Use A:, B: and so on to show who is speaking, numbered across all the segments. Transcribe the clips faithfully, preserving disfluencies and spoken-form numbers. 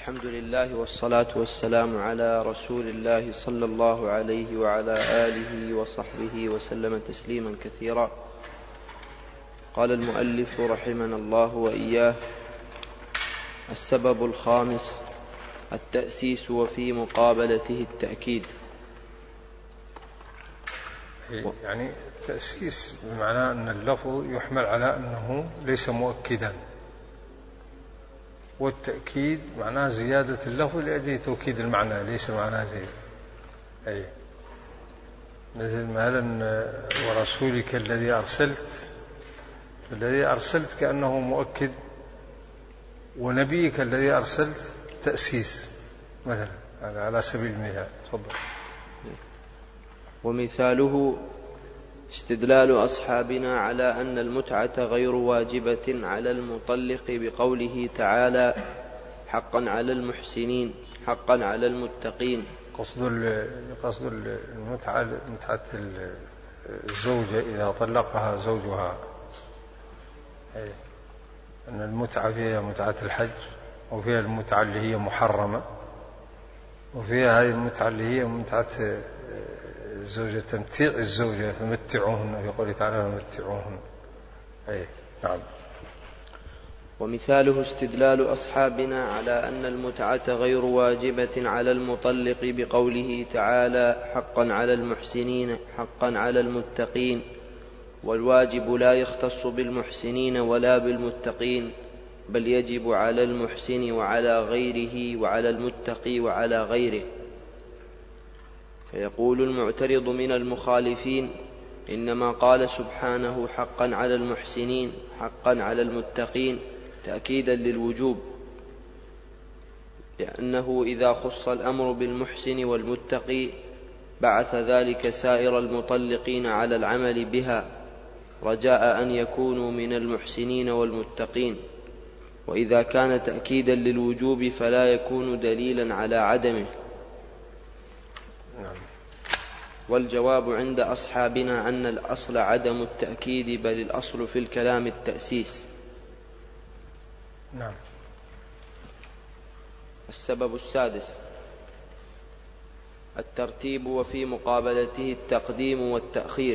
A: الحمد لله والصلاة والسلام على رسول الله صلى الله عليه وعلى آله وصحبه وسلم تسليما كثيرا. قال المؤلف رحمنا الله وإياه: السبب الخامس التأسيس وفي مقابلته التأكيد.
B: يعني التأسيس بمعنى أن اللفظ يحمل على أنه ليس مؤكدا، والتأكيد معناه زيادة اللفظ لأجل توكيد المعنى، ليس معناه زي أي مثل مثلا ورسولك الذي أرسلت، الذي أرسلت كأنه مؤكد، ونبيك الذي أرسلت تأسيس مثلا، هذا على سبيل المثال. تفضل.
A: ومثاله استدلال أصحابنا على أن المتعة غير واجبة على المطلق بقوله تعالى: حقا على المحسنين حقا على المتقين.
B: قصد قصد المتعة متعة الزوجة إذا طلقها زوجها، أن المتعة فيها متعة الحج، وفيها المتعة اللي هي محرمة، وفيها هذه المتعة اللي هي متعة الزوجة، تمتيع الزوجة، فمتعوهن، يقول تعالى فمتعوهن. أي نعم.
A: ومثاله استدلال أصحابنا على أن المتعة غير واجبة على المطلق بقوله تعالى: حقا على المحسنين حقا على المتقين. والواجب لا يختص بالمحسنين ولا بالمتقين، بل يجب على المحسن وعلى غيره وعلى المتقي وعلى غيره. فيقول المعترض من المخالفين: إنما قال سبحانه حقا على المحسنين حقا على المتقين تأكيدا للوجوب، لأنه إذا خص الأمر بالمحسن والمتقي بعث ذلك سائر المطلقين على العمل بها، رجاء أن يكونوا من المحسنين والمتقين. وإذا كان تأكيدا للوجوب فلا يكون دليلا على عدمه.
B: نعم.
A: والجواب عند أصحابنا أن الأصل عدم التأكيد، بل الأصل في الكلام التأسيس.
B: نعم.
A: السبب السادس الترتيب وفي مقابلته التقديم والتأخير.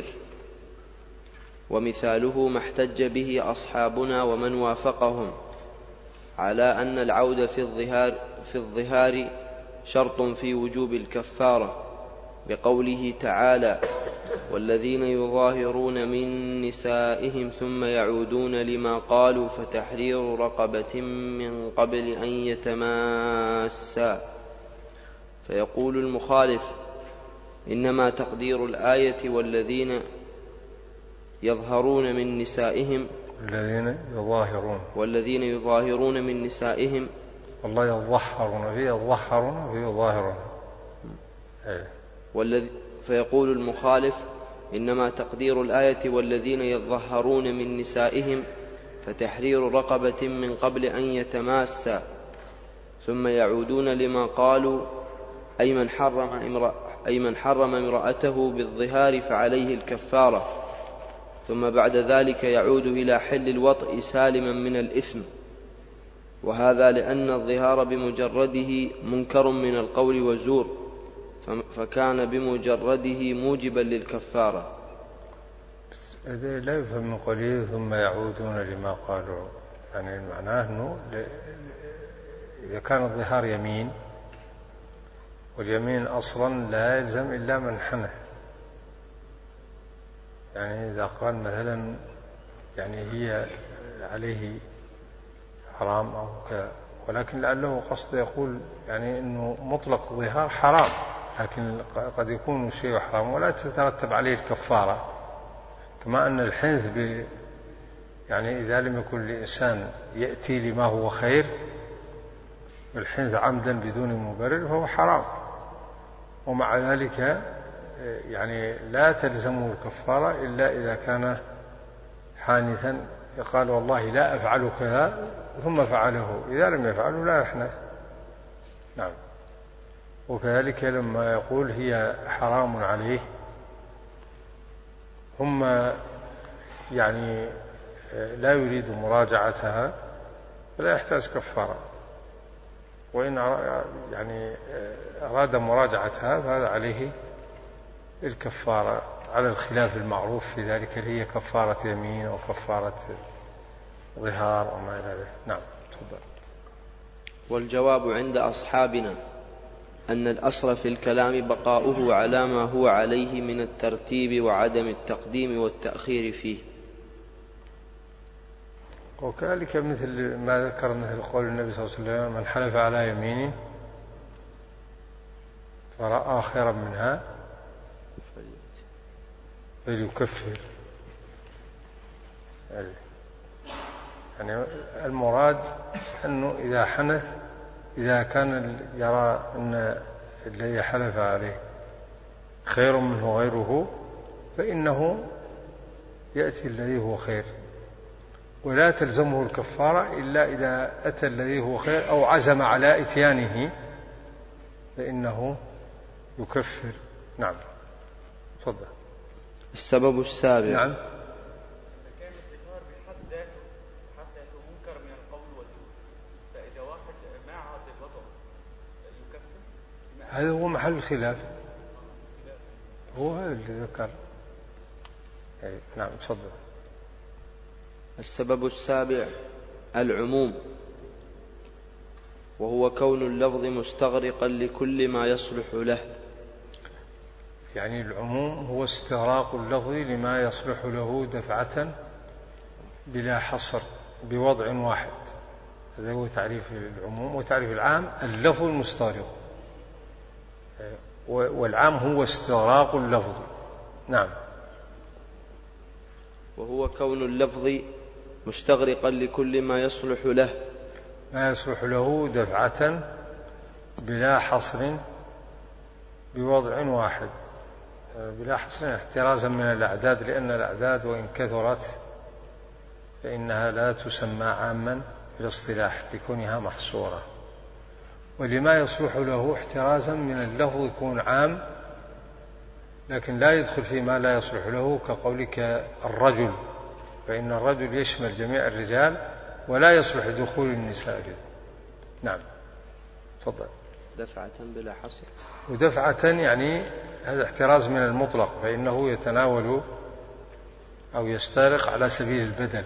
A: ومثاله ما احتج به أصحابنا ومن وافقهم على أن العود في الظهار, في الظهار شرط في وجوب الكفارة، بقوله تعالى: والذين يظاهرون من نسائهم ثم يعودون لما قالوا فتحرير رقبة من قبل أن يتماسا. فيقول المخالف: إنما تقدير الآية والذين يظهرون من نسائهم
B: الذين يظاهرون
A: والذين يظاهرون من نسائهم
B: والله يظهرون فيه يظهرون فيه يظاهرون.
A: والذي فيقول المخالف: إنما تقدير الآية والذين يظهرون من نسائهم فتحرير رقبة من قبل أن يتماسا، ثم يعودون لما قالوا أي من حرم امرأ أي من حرم امرأته بالظهار فعليه الكفارة، ثم بعد ذلك يعود إلى حل الوطء سالما من الإثم. وهذا لأن الظهار بمجرده منكر من القول والزور، فكان بمجرده موجبا للكفارة.
B: لا يفهم من قوله ثم يعودون لما قالوا، يعني معناه أنه إذا كان الظهار يمين، واليمين أصلا لا يلزم إلا من حنه، يعني إذا قال مثلا يعني هي عليه حرام أو كذا، ولكن لعله قصد يقول يعني أنه مطلق الظهار حرام، لكن قد يكون شيء حرام ولا تترتب عليه الكفارة. كما أن الحنث ب يعني إذا لم يكن الإنسان يأتي لما هو خير، الحنث عمدا بدون مبرر فهو حرام، ومع ذلك يعني لا تلزمه الكفارة إلا إذا كان حانثا، يقال والله لا أفعل كذا ثم فعله، إذا لم يفعله لا يحنث. نعم. وكذلك لما يقول هي حرام عليه، ثم يعني لا يريد مراجعتها فلا يحتاج كفارة. وإن يعني أراد مراجعتها فهذا عليه الكفارة على الخلاف المعروف في ذلك، اللي هي كفارة يمين أو كفارة ظهار أو ما إلى ذلك. نعم تفضل.
A: والجواب عند أصحابنا أن الأصل في الكلام بقاؤه على ما هو عليه من الترتيب وعدم التقديم والتأخير فيه.
B: وكذلك مثل ما ذكر مثل قول النبي صلى الله عليه وسلم: من حلف على يمين فرأى خيرا منها فليكفر. يعني المراد أنه إذا حنث، إذا كان يرى أن الذي حلف عليه خير منه غيره فإنه يأتي الذي هو خير، ولا تلزمه الكفارة إلا إذا أتى الذي هو خير أو عزم على إتيانه فإنه يكفر. نعم تفضل.
A: السبب السابع.
B: نعم.
C: إذا كان الظهار بحد ذاته حد ذاته منكر من القول والزور، فإذا واحد مع ضبطه يكفر؟
B: هذا هو محل الخلاف، هو هذا اللي ذكر. نعم تفضل.
A: السبب السابع العموم، وهو كون اللفظ مستغرقا لكل ما يصلح له.
B: يعني العموم هو استغراق اللفظ لما يصلح له دفعة بلا حصر بوضع واحد. هذا هو تعريف العموم. وتعريف العام اللفظ المستغرق، والعام هو استغراق اللفظ. نعم.
A: وهو كون اللفظ مستغرقا لكل ما يصلح له،
B: ما يصلح له دفعة بلا حصر بوضع واحد، بلا حصر احترازا من الأعداد، لأن الأعداد وإن كثرت فإنها لا تسمى عاما في الاصطلاح لكونها محصورة. ولما يصلح له احترازا من اللفظ يكون عام لكن لا يدخل فيما لا يصلح له، كقولك الرجل، فإن الرجل يشمل جميع الرجال ولا يصلح دخول النساء فيه. نعم تفضل.
A: دفعة بلا حصر.
B: ودفعة يعني هذا احتراز من المطلق، فإنه يتناول أو يستغرق على سبيل البدل.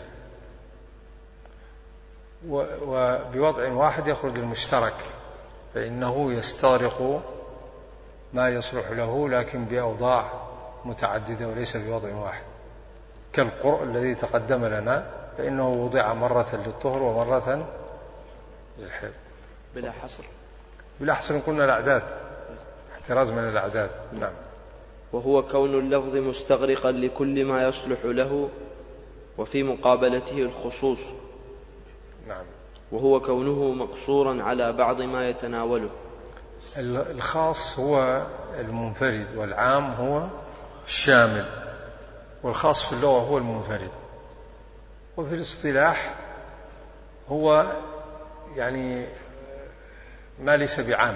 B: وبوضع واحد يخرج المشترك، فإنه يستغرق ما يصلح له لكن بأوضاع متعددة وليس بوضع واحد، كالقرء الذي تقدم لنا فإنه وضع مرة للطهر ومرة للحيض.
A: بلا حصر.
B: بلا حصر قلنا الأعداد، احتراز من الأعداد. نعم.
A: وهو كون اللفظ مستغرقا لكل ما يصلح له، وفي مقابلته الخصوص.
B: نعم.
A: وهو كونه مقصورا على بعض ما يتناوله.
B: الخاص هو المنفرد والعام هو الشامل، والخاص في اللغة هو المنفرد، وفي الاصطلاح هو يعني ما ليس بعام.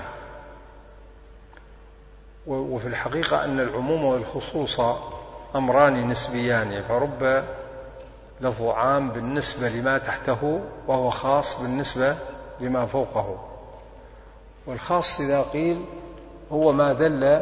B: وفي الحقيقة أن العموم والخصوص أمران نسبيان، فرب لفظ عام بالنسبة لما تحته وهو خاص بالنسبة لما فوقه. والخاص إذا قيل هو ما دل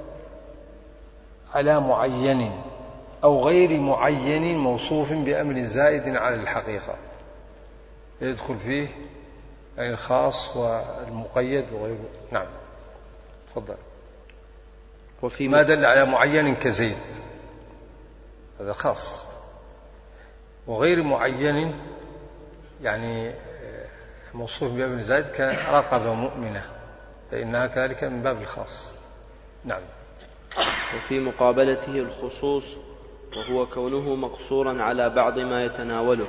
B: على معين أو غير معين موصوف بأمر زائد على الحقيقة، يدخل فيه يعني الخاص والمقيد وغيره. نعم تفضل.
A: وفي
B: ما دل على معين كزيد هذا خاص، وغير معين يعني موصوف بأمر زائد كرقبة مؤمنة، فإنها كذلك من باب الخاص. نعم.
A: وفي مقابلته الخصوص، وهو كونه مقصورا على بعض ما يتناوله.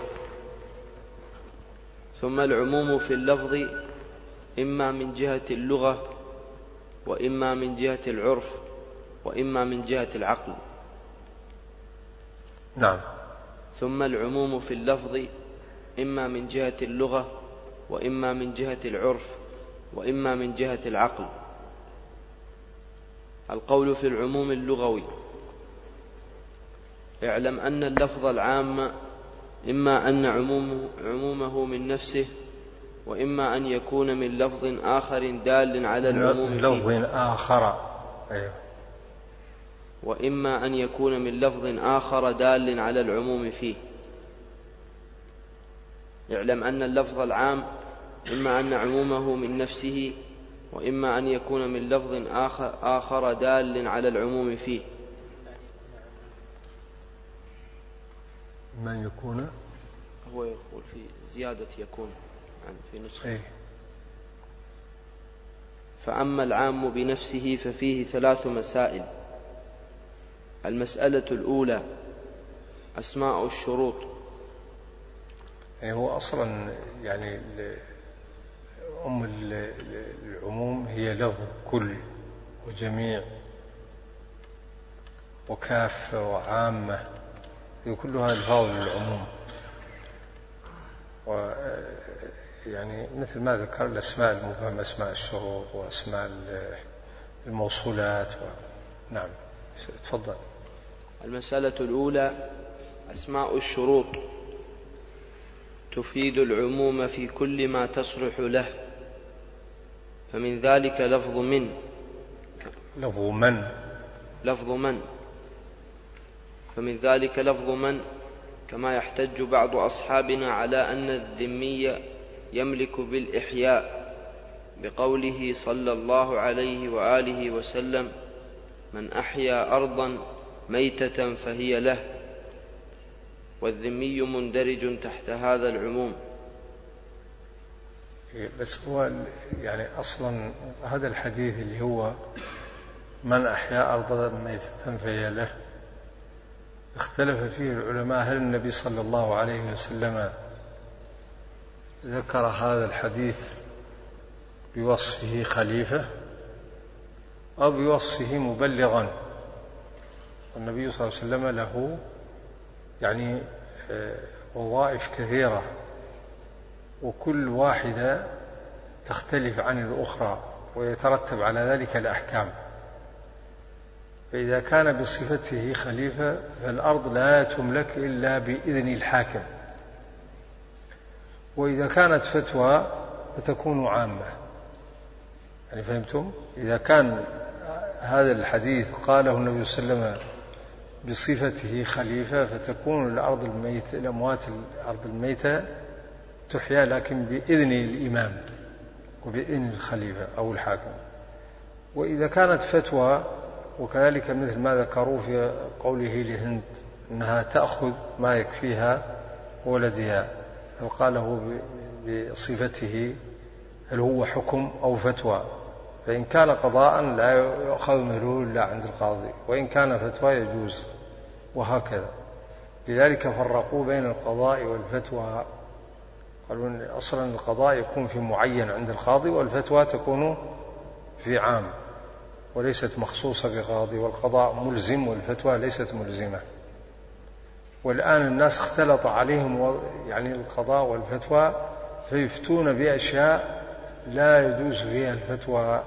A: ثم العموم في اللفظ إما من جهة اللغة، وإما من جهة العرف، وإما من جهة العقل.
B: نعم.
A: ثم العموم في اللفظ إما من جهة اللغة، وإما من جهة العرف، وإما من جهة العقل. القول في العموم اللغوي: اعلم أن اللفظ العام إما أن عمومه, عمومه من نفسه، وإما أن يكون من لفظ آخر دال على العموم
B: من لفظ آخر. أيوه.
A: وإما أن يكون من لفظ آخر دال على العموم فيه. اعلم أن اللفظ العام إما أن عمومه من نفسه، وإما أن يكون من لفظ آخر, آخر دال على العموم فيه.
B: ما يكون
A: هو يقول في زيادة يكون يعني في نسخة.
B: أيه.
A: فأما العام بنفسه ففيه ثلاث مسائل. المسألة الأولى أسماء الشروط.
B: يعني هو أصلا يعني أم العموم هي لفظ كل وجميع وكافة وعامة، هي كلها ألفاظ للعموم. ويعني مثل ما ذكر الأسماء المبهمة أسماء الشروط وأسماء الموصولات و... نعم تفضل.
A: المسألة الأولى أسماء الشروط تفيد العموم في كل ما تصلح له، فمن ذلك لفظ من
B: لفظ من
A: لفظ من فمن ذلك لفظ من كما يحتج بعض أصحابنا على أن الذمي يملك بالإحياء بقوله صلى الله عليه وآله وسلم: من أحيا أرضا ميتة فهي له، والذمي مندرج تحت هذا العموم.
B: بس هو يعني أصلا هذا الحديث اللي هو من أحيا أرضا ميتة فهي له اختلف فيه العلماء، هل النبي صلى الله عليه وسلم ذكر هذا الحديث بوصفه خليفة أو بوصفه مبلغا. والنبي صلى الله عليه وسلم له يعني وظائف كثيرة، وكل واحدة تختلف عن الأخرى ويترتب على ذلك الأحكام. فإذا كان بصفته خليفة فالأرض لا تملك إلا بإذن الحاكم، وإذا كانت فتوى فتكون عامة. يعني فهمتم؟ إذا كان هذا الحديث قاله النبي صلى الله عليه وسلم بصفته خليفة فتكون الأرض الميتة الأموات الأرض الميتة تحيا لكن بإذن الإمام وبإذن الخليفة أو الحاكم. وإذا كانت فتوى وكذلك مثل ما ذكروا في قوله لهند أنها تأخذ ما يكفيها ولدها، هل قاله بصفته هل هو حكم أو فتوى؟ فإن كان قضاء لا يؤخذ منه إلا عند القاضي، وإن كان فتوى يجوز، وهكذا. لذلك فرقوا بين القضاء والفتوى، قالوا إن أصلا القضاء يكون في معين عند القاضي، والفتوى تكون في عام وليست مخصوصة بقاضي، والقضاء ملزم والفتوى ليست ملزمة. والآن الناس اختلط عليهم يعني القضاء والفتوى، فيفتون بأشياء لا يجوز فيها الفتوى،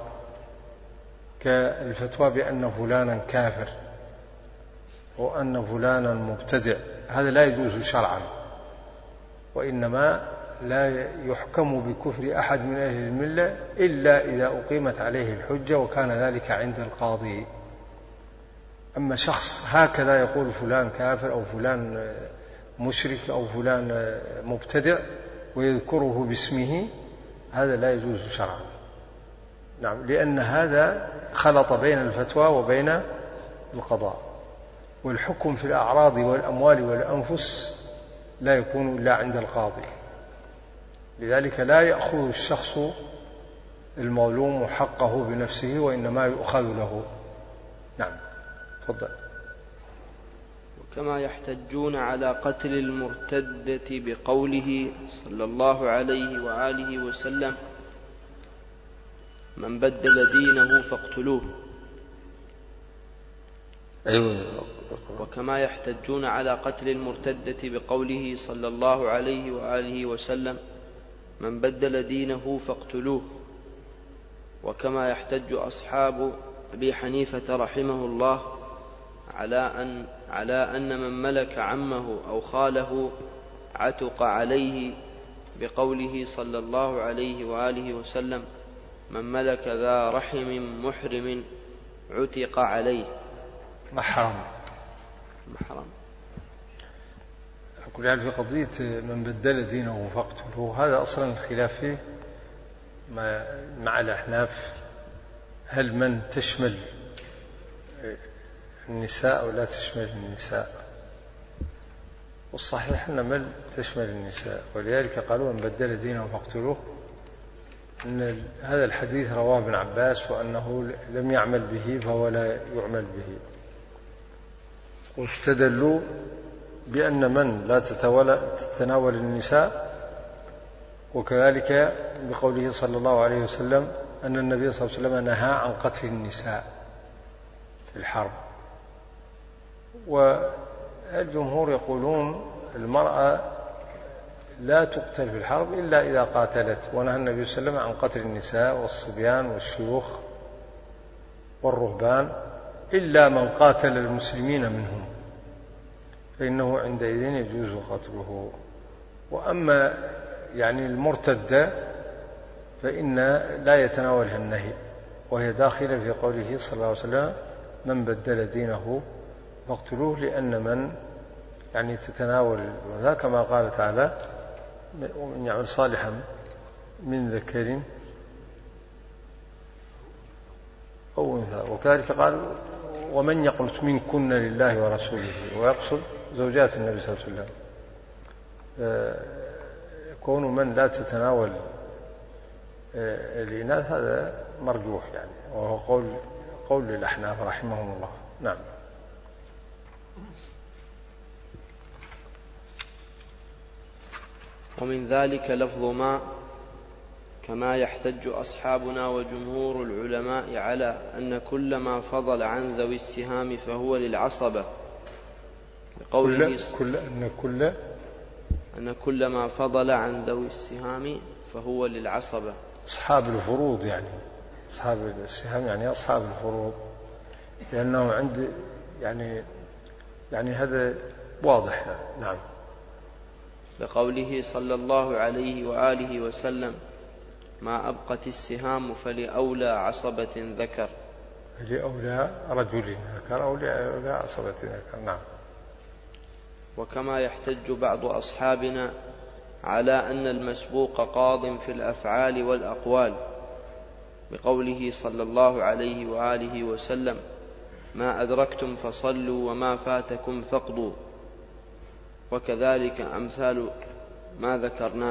B: كالفتوى بأن فلانا كافر وأن فلانا مبتدع، هذا لا يجوز شرعا. وإنما لا يحكم بكفر أحد من أهل الملة إلا إذا أقيمت عليه الحجة وكان ذلك عند القاضي. أما شخص هكذا يقول فلان كافر أو فلان مشرك أو فلان مبتدع ويذكره باسمه، هذا لا يجوز شرعا. نعم، لأن هذا خلط بين الفتوى وبين القضاء. والحكم في الأعراض والأموال والأنفس لا يكون إلا عند القاضي. لذلك لا يأخذ الشخص المظلوم حقه بنفسه، وإنما يؤخذ له. نعم تفضل.
A: وكما يحتجون على قتل المرتدة بقوله صلى الله عليه وآله وسلم: من بدل دينه فاقتلوه.
B: أيوة.
A: وكما يحتجون على قتل المرتدة بقوله صلى الله عليه وآله وسلم: من بدل دينه فاقتلوه. وكما يحتج أصحاب أبي حنيفة رحمه الله على أن, على أن من ملك عمه أو خاله عتق عليه بقوله صلى الله عليه وآله وسلم: من ملك ذا رحم محرم عتق عليه.
B: محرم
A: محرم.
B: أقول يعني في قضية من بدل دينه فاقتله، هذا أصلا الخلاف فيه مع الأحناف، هل من تشمل النساء أو لا تشمل النساء؟ والصحيح أن من تشمل النساء، ولذلك قالوا من بدل دينه فاقتلوه، أن هذا الحديث رواه ابن عباس وأنه لم يعمل به فهو لا يعمل به. واستدلوا بأن من لا تتناول النساء، وكذلك بقوله صلى الله عليه وسلم أن النبي صلى الله عليه وسلم نهى عن قتل النساء في الحرب. والجمهور يقولون المرأة لا تقتل في الحرب إلا إذا قاتلت، ونهى النبي صلى الله عليه وسلم عن قتل النساء والصبيان والشيوخ والرهبان إلا من قاتل المسلمين منهم، فإنه عندئذ يجوز قتله. وأما يعني المرتدة فإن لا يتناولها النهي، وهي داخلة في قوله صلى الله عليه وسلم: من بدل دينه فاقتلوه، لأن من يعني تتناول ذا كما قال تعالى: ومن يعمل صالحا من ذكر أو أنثى. وكذلك قال: ومن يقنت منكن لله ورسوله، ويقصد زوجات النبي صلى الله عليه وسلم. كون من لا تتناول الإناث هذا مرجوح يعني، وهو قول قول للأحناف رحمهم الله. نعم.
A: ومن ذلك لفظ ما، كما يحتج أصحابنا وجمهور العلماء على أن كل ما فضل عن ذوي السهام فهو للعصبة،
B: بقوله كل أن كل
A: أن كل ما فضل عن ذوي السهام فهو للعصبة،
B: أصحاب الفروض يعني، أصحاب السهام يعني أصحاب الفروض، لأنه عند يعني يعني هذا واضح يعني. نعم.
A: لقوله صلى الله عليه وآله وسلم: ما أبقت السهام فلأولى عصبة ذكر.
B: لأولى رجل ذكر أو لأولى عصبة ذكر. نعم.
A: وكما يحتج بعض أصحابنا على أن المسبوق قاض في الأفعال والأقوال، بقوله صلى الله عليه وآله وسلم: ما أدركتم فصلوا وما فاتكم فاقضوا. وكذلك أمثال ما ذكرناه.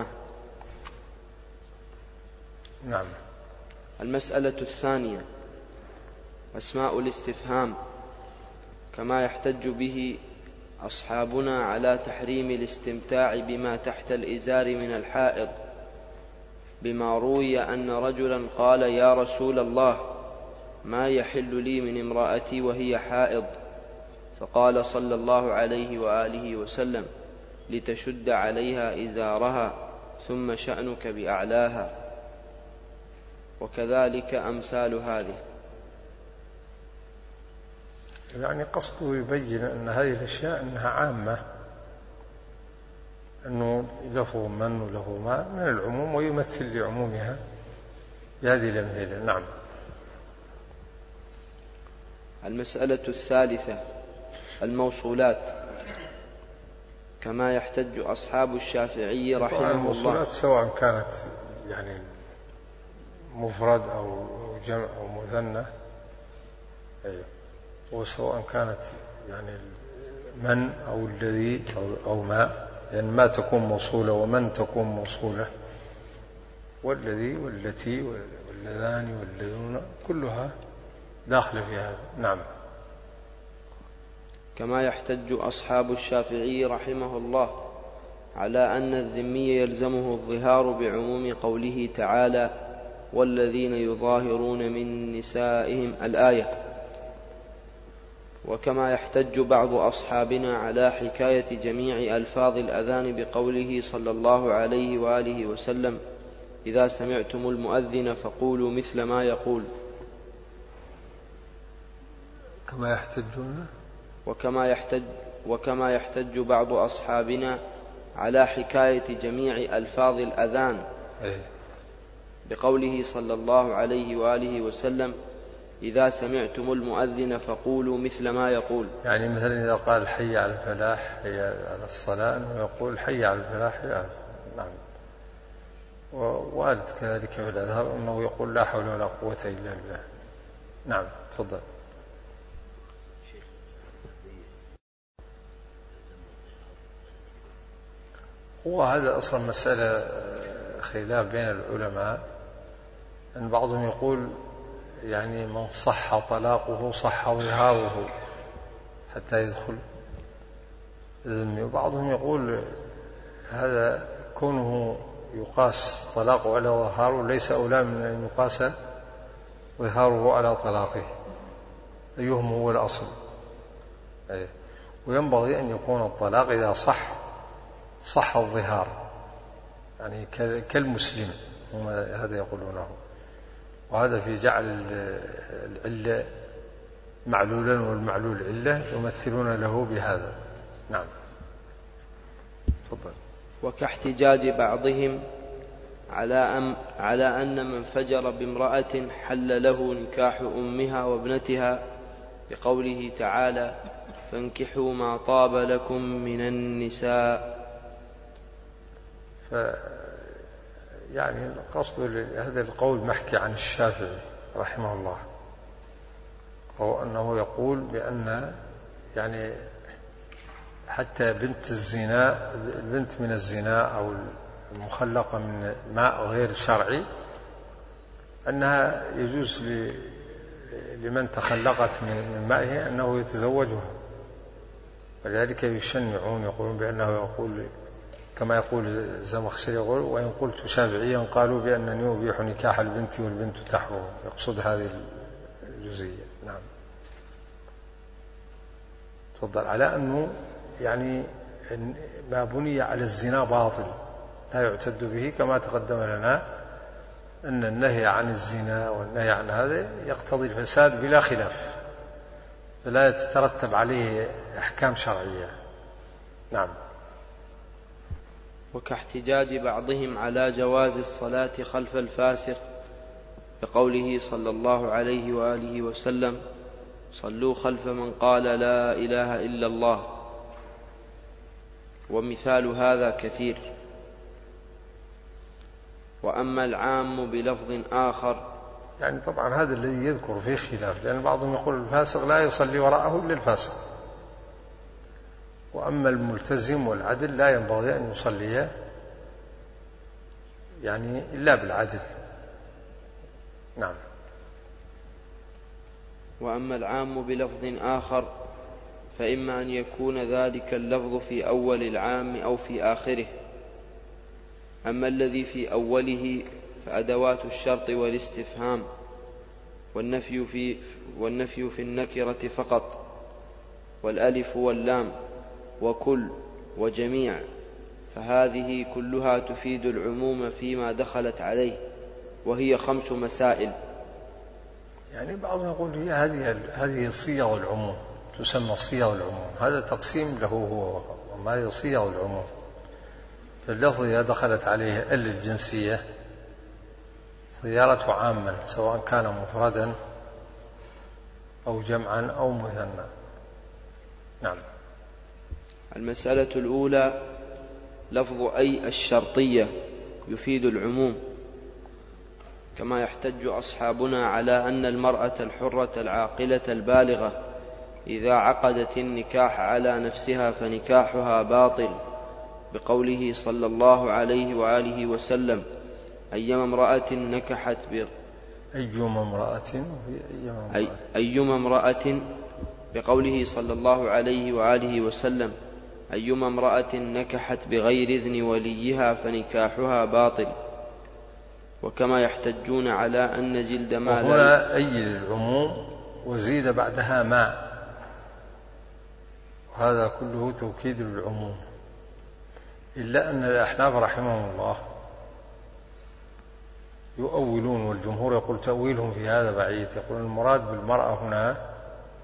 B: نعم.
A: المسألة الثانية أسماء الاستفهام، كما يحتج به أصحابنا على تحريم الاستمتاع بما تحت الإزار من الحائض، بما روي أن رجلا قال: يا رسول الله، ما يحل لي من امرأتي وهي حائض؟ فقال صلى الله عليه وآله وسلم: لتشد عليها إزارها ثم شأنك بأعلاها. وكذلك أمثال هذه.
B: يعني قصده يبين أن هذه الأشياء أنها عامة، أنه له من وله ما من العموم، ويمثل لعمومها بهذه الأمثلة. نعم.
A: المسألة الثالثة الموصولات، كما يحتج أصحاب الشافعي رحمه الله.
B: الموصولات سواء كانت يعني مفرد أو جمع أو مثنى، أيوه، وسواء كانت يعني من أو الذي أو, أو ما، يعني ما تكون موصولة ومن تكون موصولة، والذي والتي واللذان واللذون كلها داخلة في هذا. نعم.
A: كما يحتج أصحاب الشافعي رحمه الله على أن الذمي يلزمه الظهار بعموم قوله تعالى: والذين يظاهرون من نسائهم الآية. وكما يحتج بعض أصحابنا على حكاية جميع ألفاظ الأذان بقوله صلى الله عليه وآله وسلم: إذا سمعتم المؤذن فقولوا مثل ما يقول.
B: كما يحتجون
A: وكما يحتج وكما يحتج بعض أصحابنا على حكاية جميع ألفاظ الأذان بقوله صلى الله عليه وآله وسلم: إذا سمعتم المؤذن فقولوا مثل ما يقول.
B: يعني مثلا إذا قال حي على الفلاح حي على الصلاة أنه يقول حي على الفلاح حي على الصلاة. نعم. ووارد كذلك في الأذهار أنه يقول لا حول ولا قوة إلا بالله. نعم تفضل. هو هذا أصلا مسألة خلاف بين العلماء، أن بعضهم يقول يعني من صح طلاقه صح ظهاره حتى يدخل ذمي، وبعضهم يقول هذا كونه يقاس طلاقه على ظهاره ليس أولى من أن يقاس ظهاره على طلاقه، أيهم هو الأصل. وينبغي أن يكون الطلاق إذا صح صح الظهار، يعني كالمسلم، هذا يقولونه. وهذا في جعل العلة معلولا والمعلول علة يمثلون له بهذا. نعم تفضل.
A: وكاحتجاج بعضهم على أم على أن من فجر بامرأة حل له نكاح أمها وابنتها بقوله تعالى: فانكحوا ما طاب لكم من النساء.
B: ف يعني قصد هذا القول محكي عن الشافعي رحمه الله، هو أنه يقول بأن يعني حتى بنت الزنا، البنت من الزنا أو المخلقة من ماء غير شرعي، أنها يجوز لمن تخلقت من مائه أنه يتزوجها. ولذلك يشنعون يقولون بأنه يقول كما يقول الزمخشري، يقول: وإن قلت شافعيا قالوا بأنني أبيح نكاح البنت والبنت تحرم. يقصد هذه الجزئية. نعم تفضل. على أنه يعني ما بني على الزنا باطل لا يعتد به، كما تقدم لنا أن النهي عن الزنا والنهي عن هذا يقتضي الفساد بلا خلاف، فلا يترتب عليه أحكام شرعية. نعم.
A: وكاحتجاج بعضهم على جواز الصلاة خلف الفاسق بقوله صلى الله عليه وآله وسلم: صلوا خلف من قال لا إله إلا الله. ومثال هذا كثير. وأما العام بلفظ آخر،
B: يعني طبعا هذا الذي يذكر فيه خلاف، لأن بعضهم يقول الفاسق لا يصلي وراءه إلا الفاسق، وأما الملتزم والعدل لا ينبغي أن يصلي يعني إلا بالعدل. نعم.
A: وأما العام بلفظ آخر فإما أن يكون ذلك اللفظ في أول العام أو في آخره. أما الذي في أوله فأدوات الشرط والاستفهام والنفي في, والنفي في النكرة فقط، والألف واللام وكل وجميع، فهذه كلها تفيد العموم فيما دخلت عليه، وهي خمس مسائل.
B: يعني بعضهم يقول هي هذه هذه صيغ العموم، تسمى صيغ العموم، هذا تقسيم له هو، وما هي صيغ العموم. فاللفظ إذا دخلت عليه ال الجنسية صيارته عاما، سواء كان مفردا أو جمعا أو مثنى. نعم.
A: المسألة الأولى: لفظ أي الشرطية يفيد العموم، كما يحتج أصحابنا على أن المرأة الحرة العاقلة البالغة إذا عقدت النكاح على نفسها فنكاحها باطل، بقوله صلى الله عليه وآله وسلم: أيما امرأة نكحت ب...
B: أيما امرأة
A: أي... أيما امرأة بقوله صلى الله عليه وآله وسلم: أيما امرأة نكحت بغير إذن وليها فنكاحها باطل. وكما يحتجون على أن جلد ما لا.
B: وهنا أي للعموم وزيد بعدها ما، وهذا كله توكيد للعموم، إلا أن الأحناف رحمهم الله يؤولون، والجمهور يقول تأويلهم في هذا بعيد، يقول المراد بالمرأة هنا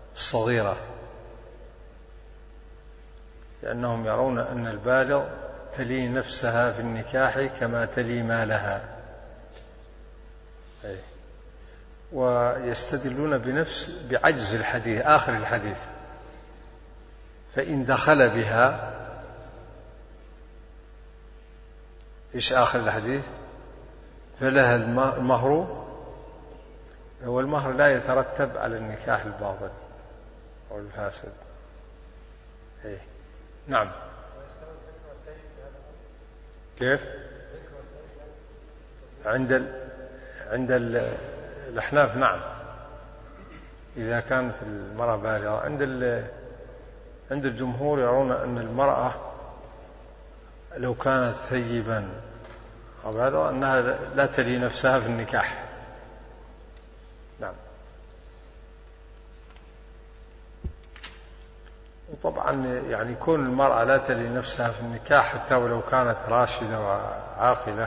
B: الصغيرة، لأنهم يرون أن البالغ تلي نفسها في النكاح كما تلي مالها. ويستدلون بنفس بعجز الحديث آخر الحديث، فإن دخل بها، إيش آخر الحديث؟ فلها المهر، والمهر لا يترتب على النكاح الباطل أو الفاسد. إيه. نعم. كيف؟ عند ال... عند ال... الأحناف نعم، إذا كانت المرأة بالغة. عند ال... عند الجمهور يرون أن المرأة لو كانت ثيبا أو بالغة أنها لا تلي نفسها في النكاح. نعم. وطبعا يعني كون المرأة لا تلي نفسها في النكاح حتى ولو كانت راشدة وعاقلة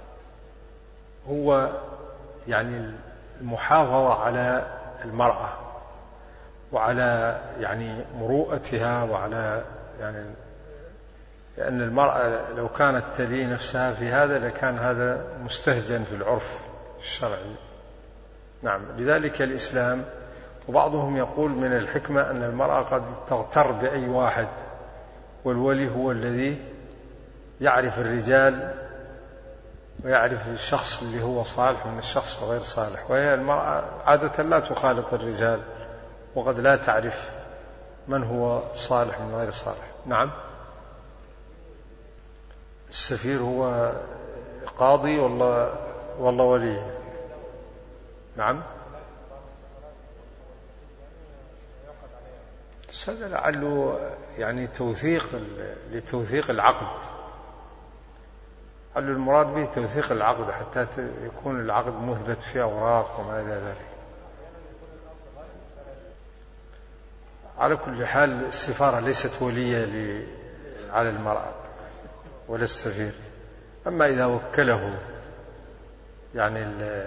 B: هو يعني المحافظة على المرأة وعلى يعني مروءتها وعلى يعني، لأن المرأة لو كانت تلي نفسها في هذا لكان هذا مستهجن في العرف الشرعي. نعم. لذلك الإسلام، وبعضهم يقول من الحكمة أن المرأة قد تغتر بأي واحد، والولي هو الذي يعرف الرجال ويعرف الشخص اللي هو صالح من الشخص غير صالح، وهي المرأة عادة لا تخالط الرجال وقد لا تعرف من هو صالح من غير صالح. نعم. السفير هو قاضي والله والله ولي. نعم. هذا لعله يعني توثيق لتوثيق العقد، لعل المراد به توثيق العقد حتى يكون العقد مثبت في أوراق وما إلى ذلك. على كل حال السفارة ليست ولية على المرأة ولا السفير. أما إذا وكله يعني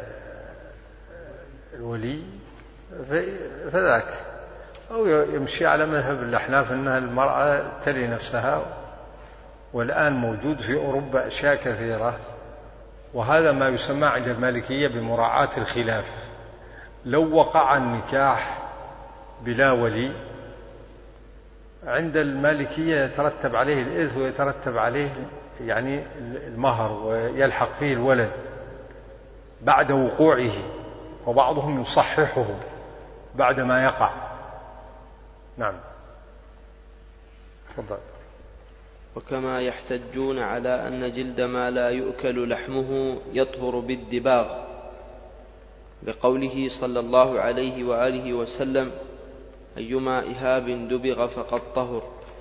B: الولي فذاك، أو يمشي على مذهب الأحناف أنها المرأة تلي نفسها. والآن موجود في أوروبا أشياء كثيرة، وهذا ما يسمى عند المالكية بمراعاة الخلاف. لو وقع النكاح بلا ولي عند المالكية يترتب عليه الإرث ويترتب عليه يعني المهر ويلحق فيه الولد بعد وقوعه، وبعضهم يصححه بعد ما يقع. نعم. تفضل.
A: وكما يحتجون على أن جلد ما لا يؤكل لحمه يطهر بالدباغ بقوله صلى الله عليه وآله وسلم: أيما إهاب دبغ فقد طهر.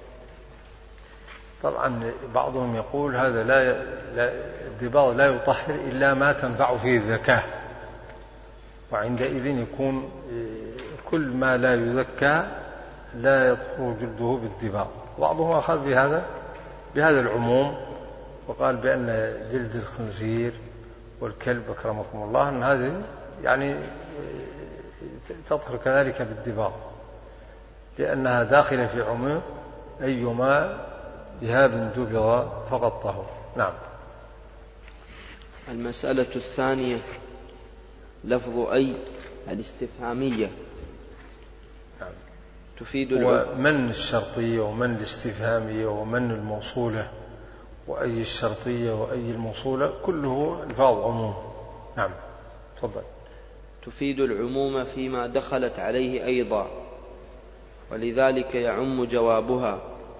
B: طبعا بعضهم يقول هذا لا, لا الدباغ لا يطهر إلا ما تنفع فيه الذكاة، وعندئذ يكون كل ما لا يذكى لا يطهر جلده بالدباغ. بعضهم أخذ بهذا بهذا العموم وقال بأن جلد الخنزير والكلب أكرمكم الله أن هذه يعني تطهر كذلك بالدباغ، لأنها داخلة في عموم أيما إهاب دبغ فقد طهر. نعم.
A: المسألة الثانية لفظ أي الاستفهامية.
B: نعم.
A: تفيد
B: ومن الشرطية ومن الاستفهامية ومن الموصولة وأي الشرطية وأي الموصولة كله الفاظ عموم. نعم. تفضل.
A: تفيد العموم فيما دخلت عليه أيضا، ولذلك يعم جوابها،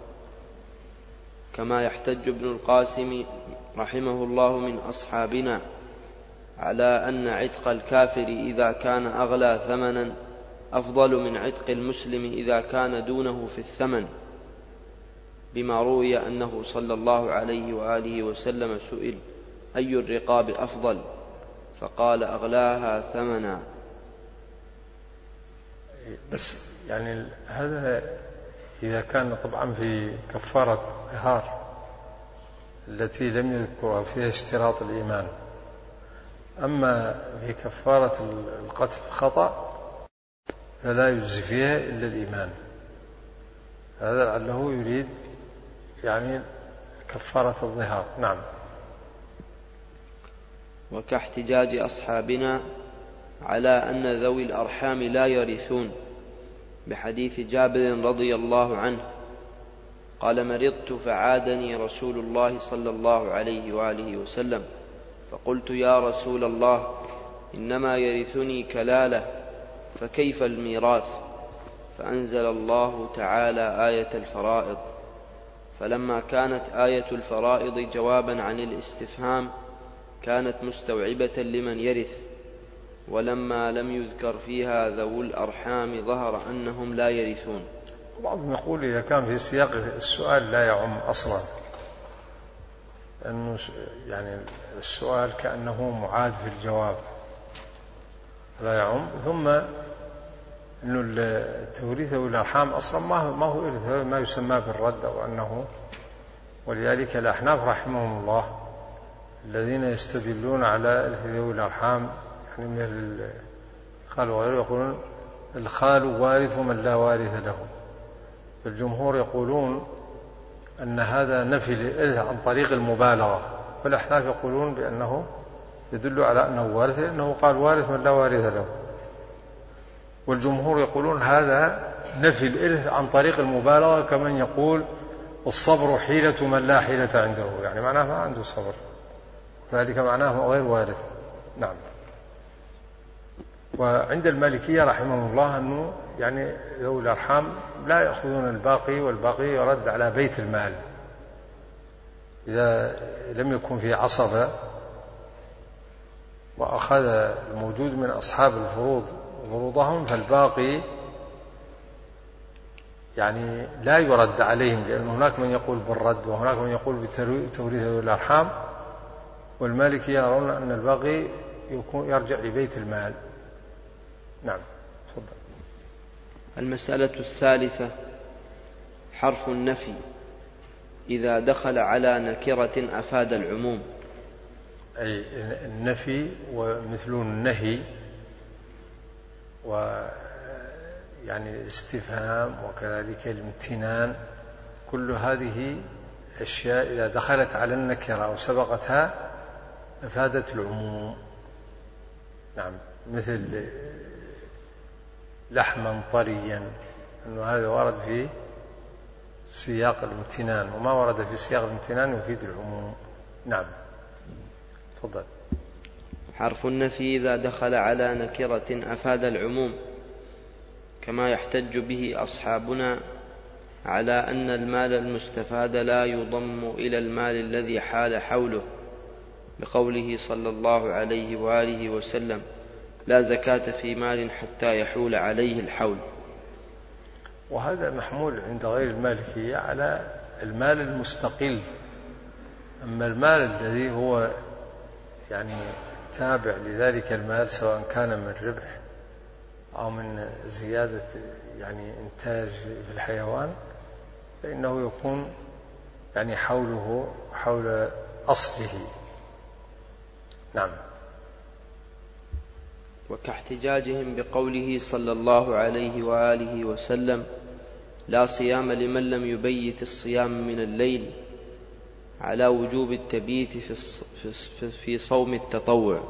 A: كما يحتج ابن القاسم رحمه الله من أصحابنا على أن عتق الكافر إذا كان أغلى ثمنا أفضل من عتق المسلم إذا كان دونه في الثمن، بما روي أنه صلى الله عليه وآله وسلم سئل: أي الرقاب أفضل؟ فقال: أغلاها ثمنا.
B: بس يعني هذا إذا كان طبعا في كفارة إهار التي لم يذكرها فيها اشتراط الإيمان. أما في كفارة القتل خطأ فلا يجزي فيها إلا الإيمان. هذا لعله يريد يعني كفارة الظهار. نعم.
A: وكاحتجاج أصحابنا على أن ذوي الأرحام لا يرثون بحديث جابر رضي الله عنه قال مرضت فعادني رسول الله صلى الله عليه وآله وسلم فقلت يا رسول الله إنما يرثني كلالة فكيف الميراث؟ فأنزل الله تعالى آية الفرائض، فلما كانت آية الفرائض جوابا عن الاستفهام كانت مستوعبة لمن يرث، ولما لم يذكر فيها ذو الأرحام ظهر أنهم لا يرثون.
B: بعضهم يقول إذا كان في سياق السؤال لا يعم أصلا، أنه يعني السؤال كأنه معاد في الجواب لا يعم، ثم أنه التوريث والأرحام أصلا ما هو إرث، ما يسمى بالرد أو أنه، ولذلك الأحناف رحمهم الله الذين يستدلون على إرث ذوي الأرحام يعني مثل الخال وغيره يقولون الخال وارث من لا وارث له. الجمهور يقولون أن هذا نفي الإرث عن طريق المبالغة، والأحناف يقولون بأنه يدل على أنه وارث لأنه قال وارث من لا وارث له. والجمهور يقولون هذا نفي الإرث عن طريق المبالغة كمن يقول الصبر حيلة من لا حيلة عنده، يعني معناه ما عنده صبر، ذلك معناه غير وارث. نعم. وعند المالكية رحمه الله أنه يعني ذوي الأرحام لا يأخذون الباقي، والباقي يرد على بيت المال إذا لم يكن في عصبة وأخذ الموجود من أصحاب الفروض فروضهم، فالباقي يعني لا يرد عليهم، لأن هناك من يقول بالرد وهناك من يقول بتوريث ذوي الأرحام، والمالكية يرون أن الباقي يكون يرجع لبيت المال. نعم. تفضل.
A: المسألة الثالثة حرف النفي إذا دخل على نكرة أفاد العموم.
B: أي النفي ومثل النهي ويعني الاستفهام وكذلك الامتنان، كل هذه أشياء إذا دخلت على النكرة أو سبقتها أفادت العموم. نعم. مثل لحما طريا، أنه هذا ورد في سياق الامتنان، وما ورد في سياق الامتنان يفيد العموم. نعم. تفضل.
A: حرف النفي إذا دخل على نكرة أفاد العموم، كما يحتج به أصحابنا على أن المال المستفاد لا يضم إلى المال الذي حال حوله، بقوله صلى الله عليه وآله وسلم لا زكاة في مال حتى يحول عليه الحول.
B: وهذا محمول عند غير المالكية على المال المستقل، أما المال الذي هو يعني تابع لذلك المال سواء كان من ربح أو من زيادة يعني إنتاج في الحيوان، فإنه يكون يعني حوله حول أصله. نعم.
A: وكاحتجاجهم بقوله صلى الله عليه وآله وسلم لا صيام لمن لم يبيت الصيام من الليل، على وجوب التبييت في صوم التطوع.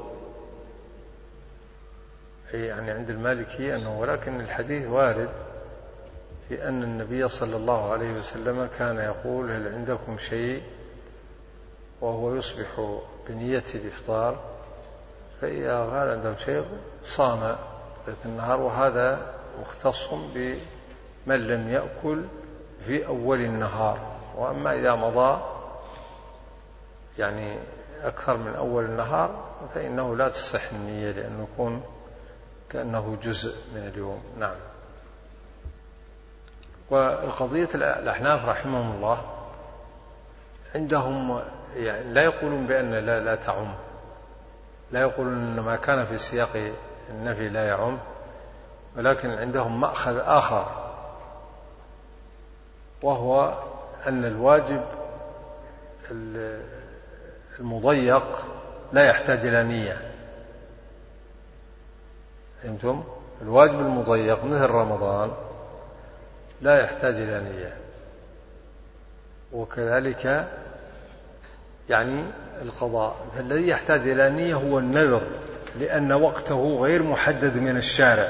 B: يعني عند المالكي أنه ولكن الحديث وارد في أن النبي صلى الله عليه وسلم كان يقول هل عندكم شيء، وهو يصبح بنية الإفطار، فإذا قال عندهم شيء صام في النهار، وهذا مختص بمن لم يأكل في أول النهار. وأما إذا مضى يعني أكثر من أول النهار فإنه لا تصح النية، لأنه يكون كأنه جزء من اليوم. نعم. والقضية الأحناف رحمهم الله عندهم يعني لا يقولون بأن لا, لا تعم، لا يقولون أن ما كان في سياق النفي لا يعم، ولكن عندهم مأخذ آخر، وهو أن الواجب المضيق لا يحتاج إلى نية. فهمتم؟ الواجب المضيق مثل رمضان لا يحتاج إلى نية، وكذلك يعني القضاء. فالذي يحتاج إلى نية هو النذر، لأن وقته غير محدد من الشارع،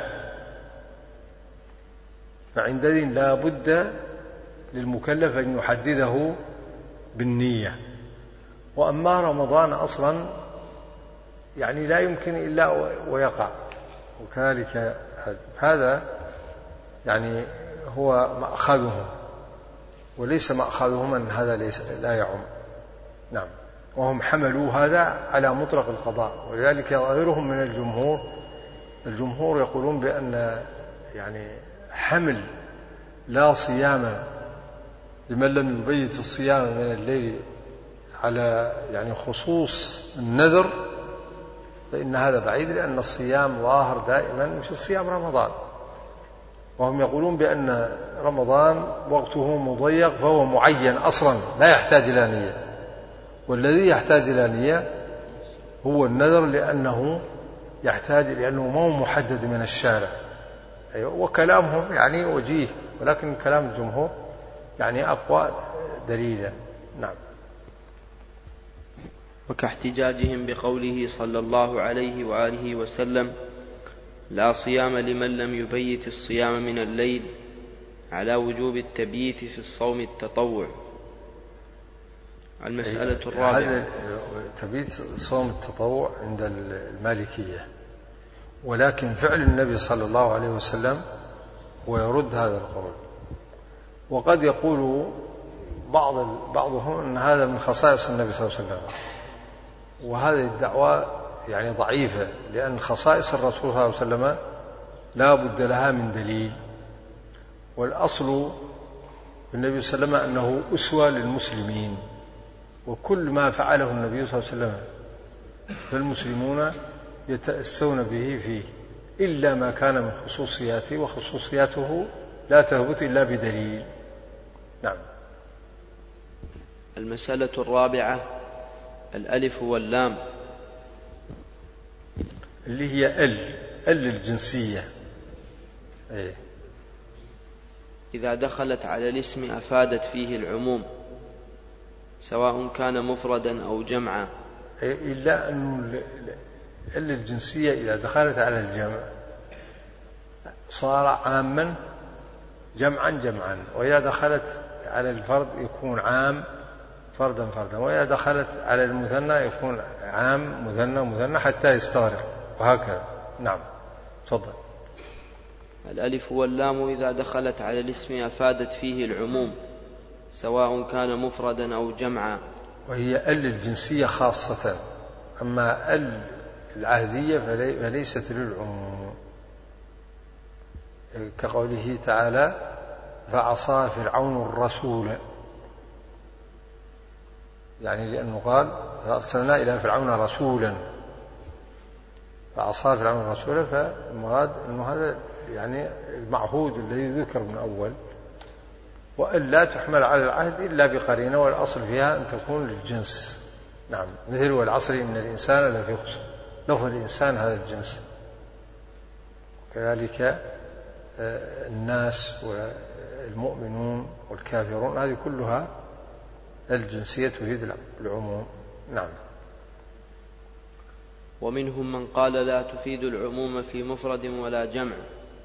B: فعندئذ لا بد للمكلف أن يحدده بالنية. وأما رمضان أصلا يعني لا يمكن إلا ويقع، وكذلك هذا يعني هو مأخذهم، وليس مأخذهم أن هذا ليس لا يعم. نعم. وهم حملوا هذا على مطلق القضاء، ولذلك غيرهم من الجمهور الجمهور يقولون بأن يعني حمل لا صيام لمن لم يبيت الصيام من الليل على يعني خصوص النذر، فإن هذا بعيد، لأن الصيام ظاهر دائما في صيام رمضان. وهم يقولون بأن رمضان وقته مضيق فهو معين أصلا لا يحتاج إلى نية، والذي يحتاج إلى نية هو النذر، لأنه يحتاج لأنه ما هو محدد من الشارع. أيوة. وكلامهم يعني وجيه، ولكن كلام الجمهور يعني أقوى دليلا. نعم.
A: وكاحتجاجهم بقوله صلى الله عليه وآله وسلم: لا صيام لمن لم يبيت الصيام من الليل، على وجوب التبييت في الصوم التطوع. المسألة الرابعة.
B: هذا تبييت صوم التطوع عند المالكية، ولكن فعل النبي صلى الله عليه وسلم ويرد هذا القول. وقد يقول بعض بعضهم أن هذا من خصائص النبي صلى الله عليه وسلم، وهذه الدعوة يعني ضعيفة، لأن خصائص الرسول صلى الله عليه وسلم لا بد لها من دليل. والأصل بالنبي صلى الله عليه وسلم أنه أسوة للمسلمين، وكل ما فعله النبي صلى الله عليه وسلم فالمسلمون يتأسون به فيه، إلا ما كان من خصوصياته، وخصوصياته لا تثبت إلا بدليل. نعم.
A: المسألة الرابعة: الألف واللام،
B: اللي هي ال ال الجنسية. إيه؟
A: إذا دخلت على الاسم أفادت فيه العموم، سواء كان مفردا أو جمعا.
B: إيه؟ إلا أن ال الجنسية إذا دخلت على الجمع صار عاما جمعا جمعا، وإذا دخلت على الفرد يكون عام فردا فردا، وإذا دخلت على المثنى يكون عام مثنى مثنى حتى يستغرق، وهكذا. نعم. تفضل.
A: الألف واللام إذا دخلت على الاسم أفادت فيه العموم، سواء كان مفردا أو جمعا.
B: وهي ال الجنسية خاصة، أما ال العهدية فليست للعموم، كقوله تعالى: فعصى فرعون الرسول، يعني لأنه قال: فأرسلنا إلى فرعون رسولا، فعصى فرعون الرسول، فالمراد أنه هذا يعني المعهود الذي ذكر من أول، وإلا تحمل على العهد إلا بقرينة، والأصل فيها أن تكون للجنس. نعم. مثل والعصر إن الإنسان لفي خسر، لفظ الإنسان هذا الجنس. كذلك الناس والمؤمنون والكافرون، هذه كلها الجنسية تفيد العموم. نعم.
A: ومنهم من قال لا تفيد العموم في مفرد ولا جمع،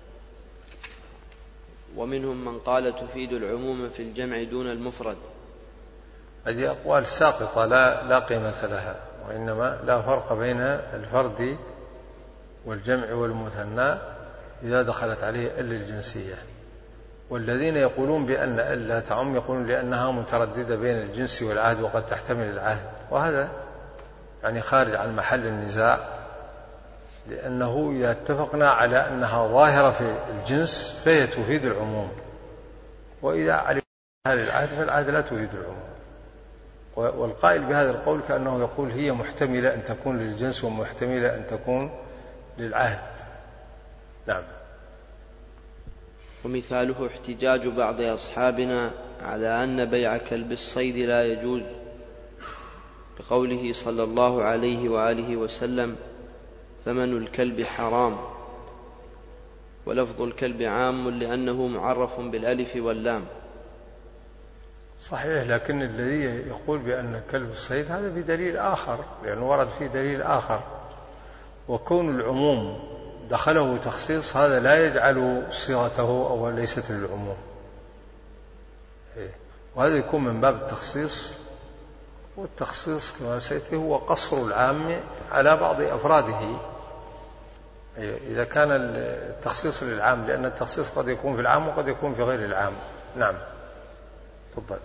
A: ومنهم من قال تفيد العموم في الجمع دون المفرد.
B: هذه أقوال ساقطة لا لا قيمة لها، وإنما لا فرق بين الفرد والجمع والمثنى إذا دخلت عليه ال الجنسية. والذين يقولون بأن ال لا تعم يقولون لأنها مترددة بين الجنس والعهد، وقد تحتمل العهد، وهذا يعني خارج عن محل النزاع، لأنه إذا اتفقنا على أنها ظاهرة في الجنس فهي تفيد العموم، وإذا علمنا للعهد فالعهد لا تفيد العموم. والقائل بهذا القول كأنه يقول هي محتملة أن تكون للجنس ومحتملة أن تكون للعهد. نعم.
A: ومثاله احتجاج بعض أصحابنا على أن بيع كلب الصيد لا يجوز، بقوله صلى الله عليه وآله وسلم: ثمن الكلب حرام. ولفظ الكلب عام لأنه معرف بالألف واللام.
B: صحيح، لكن الذي يقول بأن كلب الصيد هذا بدليل آخر، لأنه ورد فيه دليل آخر، وكون العموم دخله تخصيص هذا لا يجعل صيغته أو ليست للعموم، وهذا يكون من باب التخصيص، والتخصيص كما سيأتي هو قصر العام على بعض أفراده إذا كان التخصيص للعام، لأن التخصيص قد يكون في العام وقد يكون في غير العام. نعم تفضل.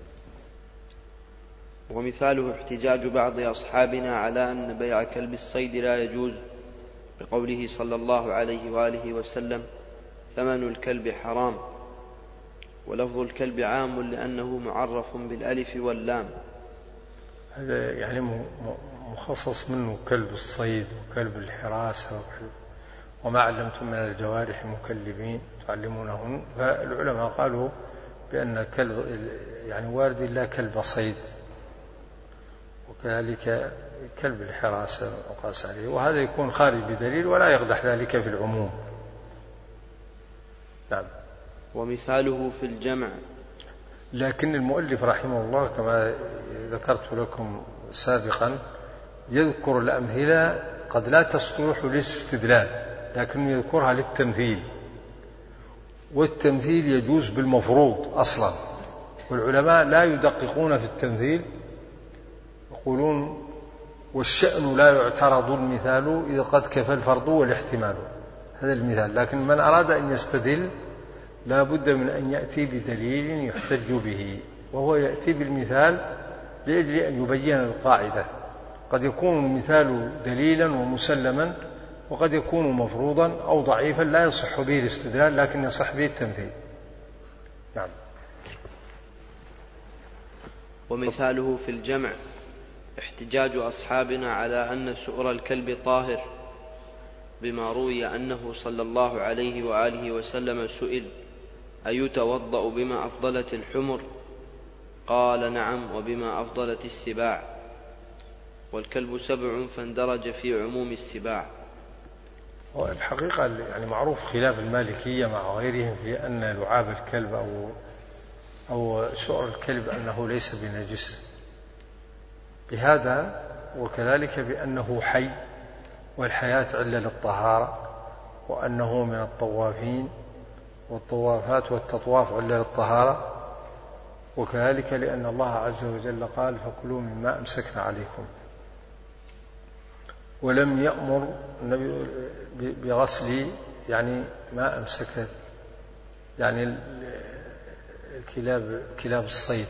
A: ومثاله احتجاج بعض أصحابنا على أن بيع كلب الصيد لا يجوز بقوله صلى الله عليه وآله وسلم ثمن الكلب حرام، ولفظ الكلب عام لأنه معرف بالألف واللام.
B: هذا يعني مخصص منه كلب الصيد وكلب الحراسة وما علمتم من الجوارح مكلبين تعلمونهن، فالعلماء قالوا بأن كلب يعني وارد إلا كلب صيد، وكذلك كلب الحراسة وقاس عليه، وهذا يكون خارج بدليل ولا يقدح ذلك في العموم. نعم.
A: ومثاله في الجمع،
B: لكن المؤلف رحمه الله كما ذكرت لكم سابقا يذكر الأمثلة قد لا تصلح للاستدلال، لكنه يذكرها للتمثيل، والتمثيل يجوز بالمفروض أصلا، والعلماء لا يدققون في التمثيل، يقولون والشأن لا يعترض المثال إذا قد كفى الفرض والاحتمال، هذا المثال. لكن من أراد أن يستدل لا بد من أن يأتي بدليل يحتج به، وهو يأتي بالمثال لأجل أن يبين القاعدة. قد يكون المثال دليلا ومسلما، وقد يكون مفروضا أو ضعيفا لا يصح به الاستدلال لكن يصح به التمثيل. نعم.
A: ومثاله في الجمع احتجاج أصحابنا على أن سؤر الكلب طاهر، بما روي أنه صلى الله عليه وآله وسلم سئل أيتوضأ بما أفضلت الحمر؟ قال نعم، وبما أفضلت السباع، والكلب سبع فاندرج في عموم السباع.
B: الحقيقة يعني معروف خلاف المالكية مع غيرهم في أن لعاب الكلب أو أو سؤر الكلب أنه ليس بنجس، بهذا وكذلك بأنه حي والحياة علة للطهارة، وأنه من الطوافين والطوافات والتطواف علة للطهارة، وكذلك لأن الله عز وجل قال فكلوا مما أمسكنا عليكم، ولم يأمر النبي بغسل يعني ما أمسكت يعني الكلاب كلاب الصيد.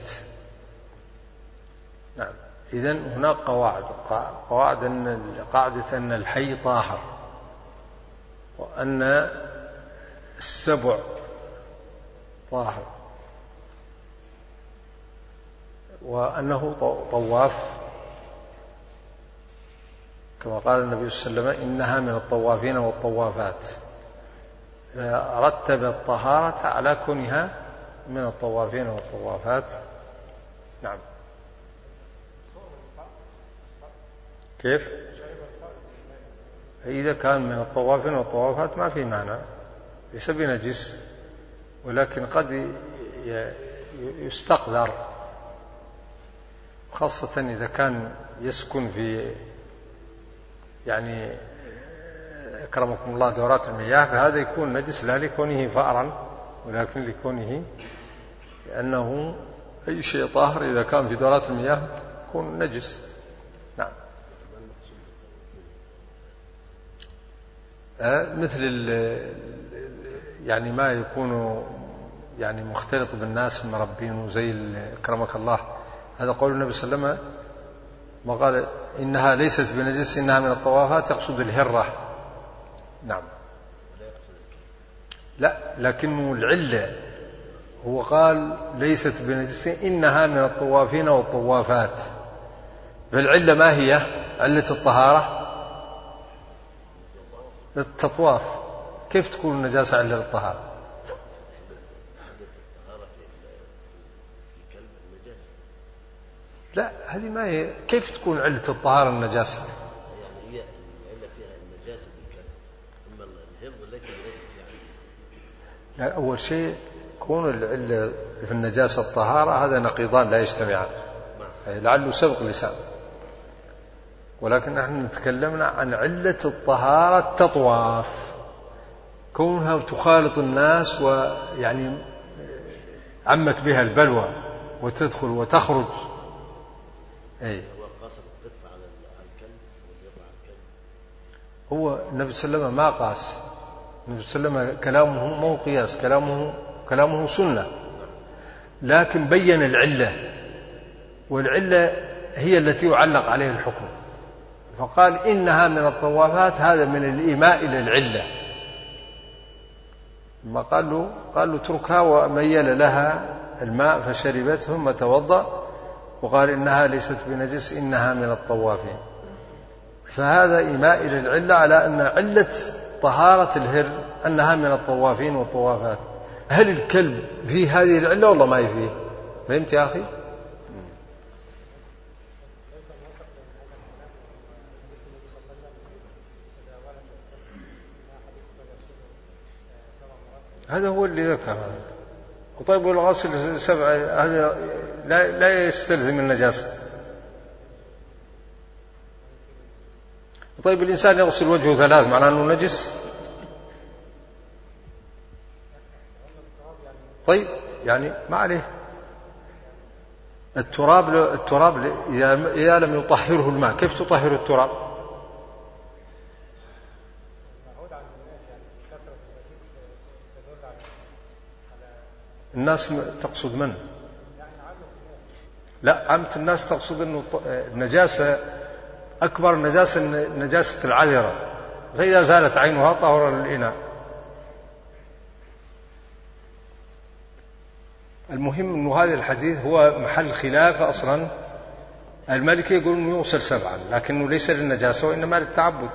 B: نعم. إذن هناك قواعد قواعد أن قاعدة أن الحي طاهر، وأن السبع طاهر، وأنه طواف كما قال النبي صلى الله عليه وسلم إنها من الطوافين والطوافات، رتب الطهارة على كونها من الطوافين والطوافات. نعم. كيف؟ إذا كان من الطوافين والطوافات ما في معنى، ليس بنجس، ولكن قد يستقدر، خاصة إذا كان يسكن في يعني أكرمكم الله دورات المياه، فهذا يكون نجس لا لكونه فأرا ولكن لكونه لأنه أي شيء طاهر إذا كان في دورات المياه يكون نجس. نعم. مثل يعني ما يكون يعني مختلط بالناس مربين زي أكرمك الله، هذا قول النبي صلى الله عليه وسلم ما قال إنها ليست بنجس إنها من الطوافات، يقصد الهرة. نعم. لا، لكنه العلة هو قال ليست بنجس إنها من الطوافين والطوافات، فالعلة ما هي علة الطهارة؟ التطواف. كيف تكون النجاسة علة الطهارة؟ لا، هذه ما هي. كيف تكون علة الطهارة النجاسة؟
D: يعني هي العلة فيها النجاسة بالكلب، أما الهرب ليس بنجس يعني.
B: لا، أول شيء كون العلة في النجاسة الطهارة هذا نقيضان لا يجتمعان، لعله سبق لسان. ولكن نحن تكلمنا عن علة الطهارة التطواف، كونها تخالط الناس ويعني عمت بها البلوى وتدخل وتخرج. أي هو النبي صلى الله عليه وسلم ما قاس، النبي صلى الله عليه وسلم كلامه مو قياس، كلامه كلامه سنة، لكن بين العلة، والعلة هي التي يعلق عليها الحكم، فقال إنها من الطوافات، هذا من الإيماء إلى العلة. ما قال له قال له اتركها، وميل لها الماء فشربت ثم توضأ، وقال إنها ليست بنجس إنها من الطوافين. فهذا إيماء إلى العلة على أن علة طهارة الهر أنها من الطوافين والطوافات. هل الكلب فيه هذه العلة والله ما فيه؟ فهمت يا أخي؟ هذا هو اللي ذكر. وطيب والغسل سبع هذا لا لا يستلزم النجاسة. طيب الإنسان يغسل وجهه ثلاث معناه أنه نجس؟ طيب يعني ما عليه. التراب التراب إذا لم يطهره الماء كيف تطهر التراب؟ الناس تقصد من؟ لا، عامة الناس تقصد أنه النجاسة أكبر نجاسة نجاسة العذرة، فإذا زالت عينها طهر للإناء. المهم أنه هذا الحديث هو محل خلاف أصلا. المالكي يقول أنه يوصل سبعا لكنه ليس للنجاسة وإنما للتعبد.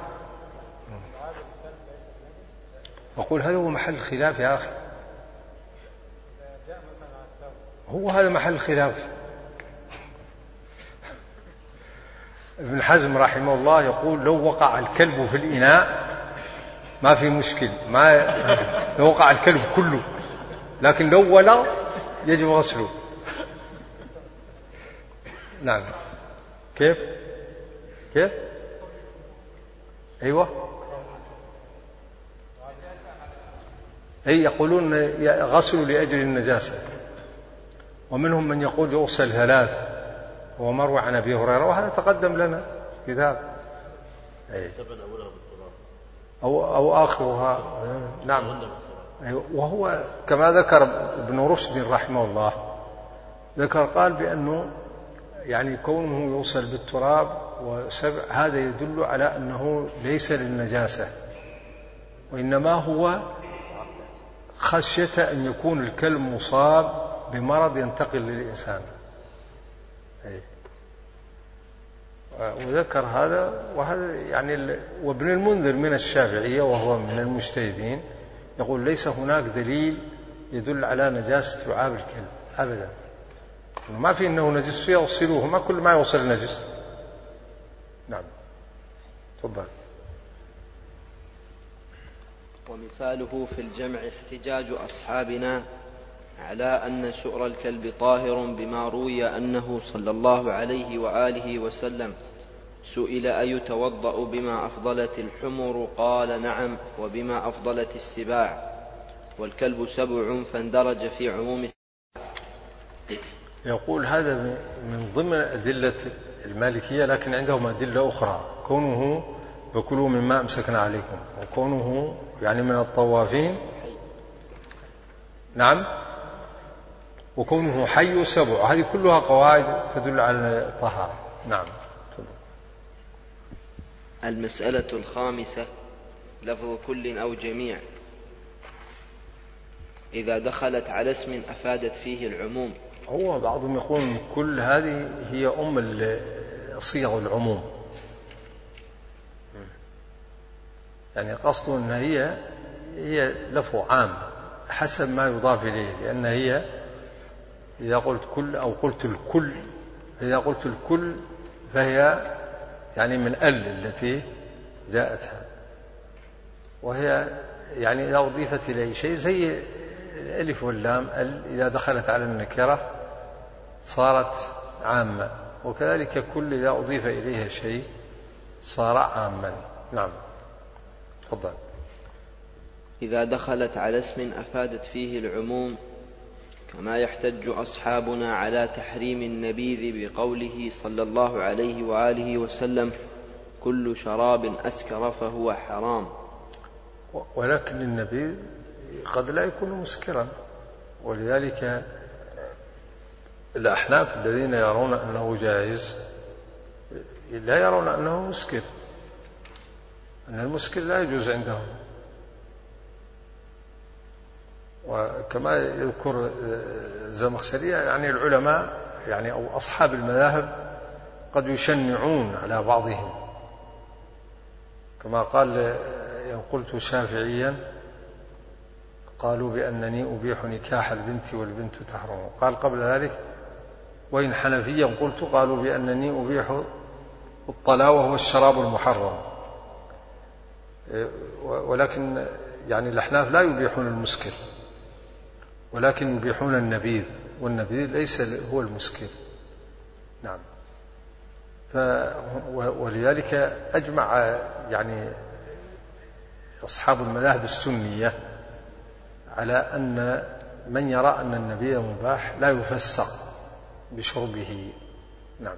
B: أقول هذا هو محل الخلاف يا أخي، هو هذا محل الخلاف. ابن حزم رحمه الله يقول لو وقع الكلب في الإناء ما في مشكل، ما لو وقع الكلب كله، لكن لو ولغ يجب غسله. نعم. كيف كيف أيوة أي يقولون غسلوا لأجل النجاسة، ومنهم من يقول يغسل ثلاث، هو مروي عن أبي هريرة، وهذا تقدم لنا في كتاب. أي. أو أو آخرها. نعم. وهو كما ذكر ابن رشد رحمه الله، ذكر قال بأنه يعني كونه يوصل بالتراب وسبع هذا يدل على أنه ليس للنجاسة، وإنما هو خشية أن يكون الكلب مصاب بمرض ينتقل للإنسان. أي. وذكر هذا، وهذا يعني وابن المنذر من الشافعية وهو من المجتهدين يقول ليس هناك دليل يدل على نجاسة لعاب الكلب أبدا، ما في أنه نجس فيغسلوه، ما كل ما يوصل نجس. نعم تفضل.
A: ومثاله في الجمع احتجاج أصحابنا على أن شؤر الكلب طاهر بما روي أنه صلى الله عليه وآله وسلم سئل أيتوضأ بما أفضلت الحمر قال نعم، وبما أفضلت السباع، والكلب سبع فاندرج في عموم السباع.
B: يقول هذا من ضمن أدلة المالكية، لكن عندهم أدلة أخرى، كونه وكلوا مما أمسكنا عليكم، وكونه يعني من الطوافين. نعم. وكونه حي سبع، هذه كلها قواعد تدل على الطهارة. نعم.
A: المسألة الخامسة لفظ كل أو جميع إذا دخلت على اسم أفادت فيه العموم.
B: هو بعضهم يقول كل هذه هي أم صيغ العموم، يعني قصده أن هي هي لفظ عام حسب ما يضاف إليه، لأن هي إذا قلت كل أو قلت الكل، إذا قلت الكل فهي يعني من ال التي جاءتها، وهي يعني إذا أضيفت إليه شيء زي الألف واللام إذا دخلت على النكرة صارت عامة، وكذلك كل إذا أضيف إليها شيء صار عاما. نعم تفضل.
A: إذا دخلت على اسم أفادت فيه العموم، كما يحتج أصحابنا على تحريم النبيذ بقوله صلى الله عليه وآله وسلم: كل شراب أسكر فهو حرام.
B: ولكن النبيذ قد لا يكون مسكرا، ولذلك الأحناف الذين يرون أنه جائز لا يرون أنه مسكر، أن المسكر لا يجوز عندهم. وكما يذكر الزمخشري يعني العلماء يعني أو أصحاب المذاهب قد يشنعون على بعضهم، كما قال إن قلت شافعيا قالوا بأنني أبيح نكاح البنت والبنت تحرم. قال قبل ذلك وإن حنفيا قلت قالوا بأنني أبيح الطلاء وهو الشراب المحرم. ولكن يعني الأحناف لا يبيحون المسكر، ولكن يبيحون النبيذ، والنبيذ ليس هو المسكر. نعم. ف ولذلك أجمع يعني أصحاب المذاهب السنية على أن من يرى أن النبيذ مباح لا يفسق بشربه. نعم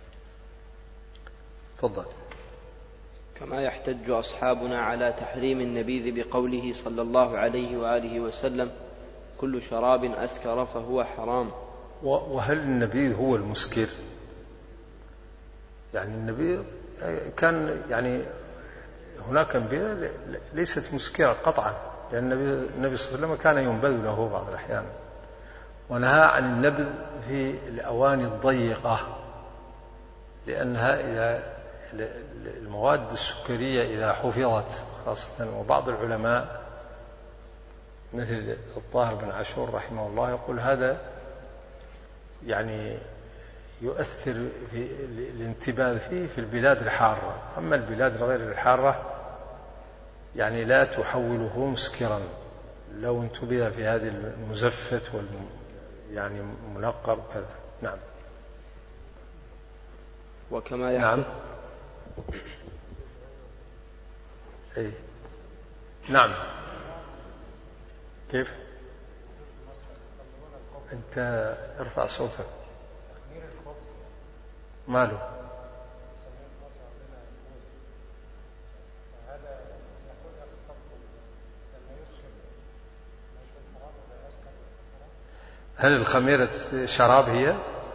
B: تفضل.
A: كما يحتج أصحابنا على تحريم النبيذ بقوله صلى الله عليه وآله وسلم: كل شراب أسكر فهو حرام.
B: وهل النبيذ هو المسكر؟ يعني النبيذ كان يعني هناك نبيذ ليست مسكرة قطعا، لأن النبي صلى الله عليه وسلم كان ينبذ له بعض الأحيان، ونهى عن النبذ في الأواني الضيقة، لأنها إذا المواد السكرية إذا حفظت خاصة، وبعض العلماء مثل الطاهر بن عاشور رحمه الله يقول هذا يعني يؤثر في الانتباه فيه في البلاد الحارة، أما البلاد غير الحارة يعني لا تحوله مسكرا لو انتبه في هذه المزفت وال يعني منقر وكذا. نعم.
A: وكما يحتج
B: نعم. أي. نعم. كيف؟ أنت ارفع صوتك. ماله؟ هل الخميرة شراب هي؟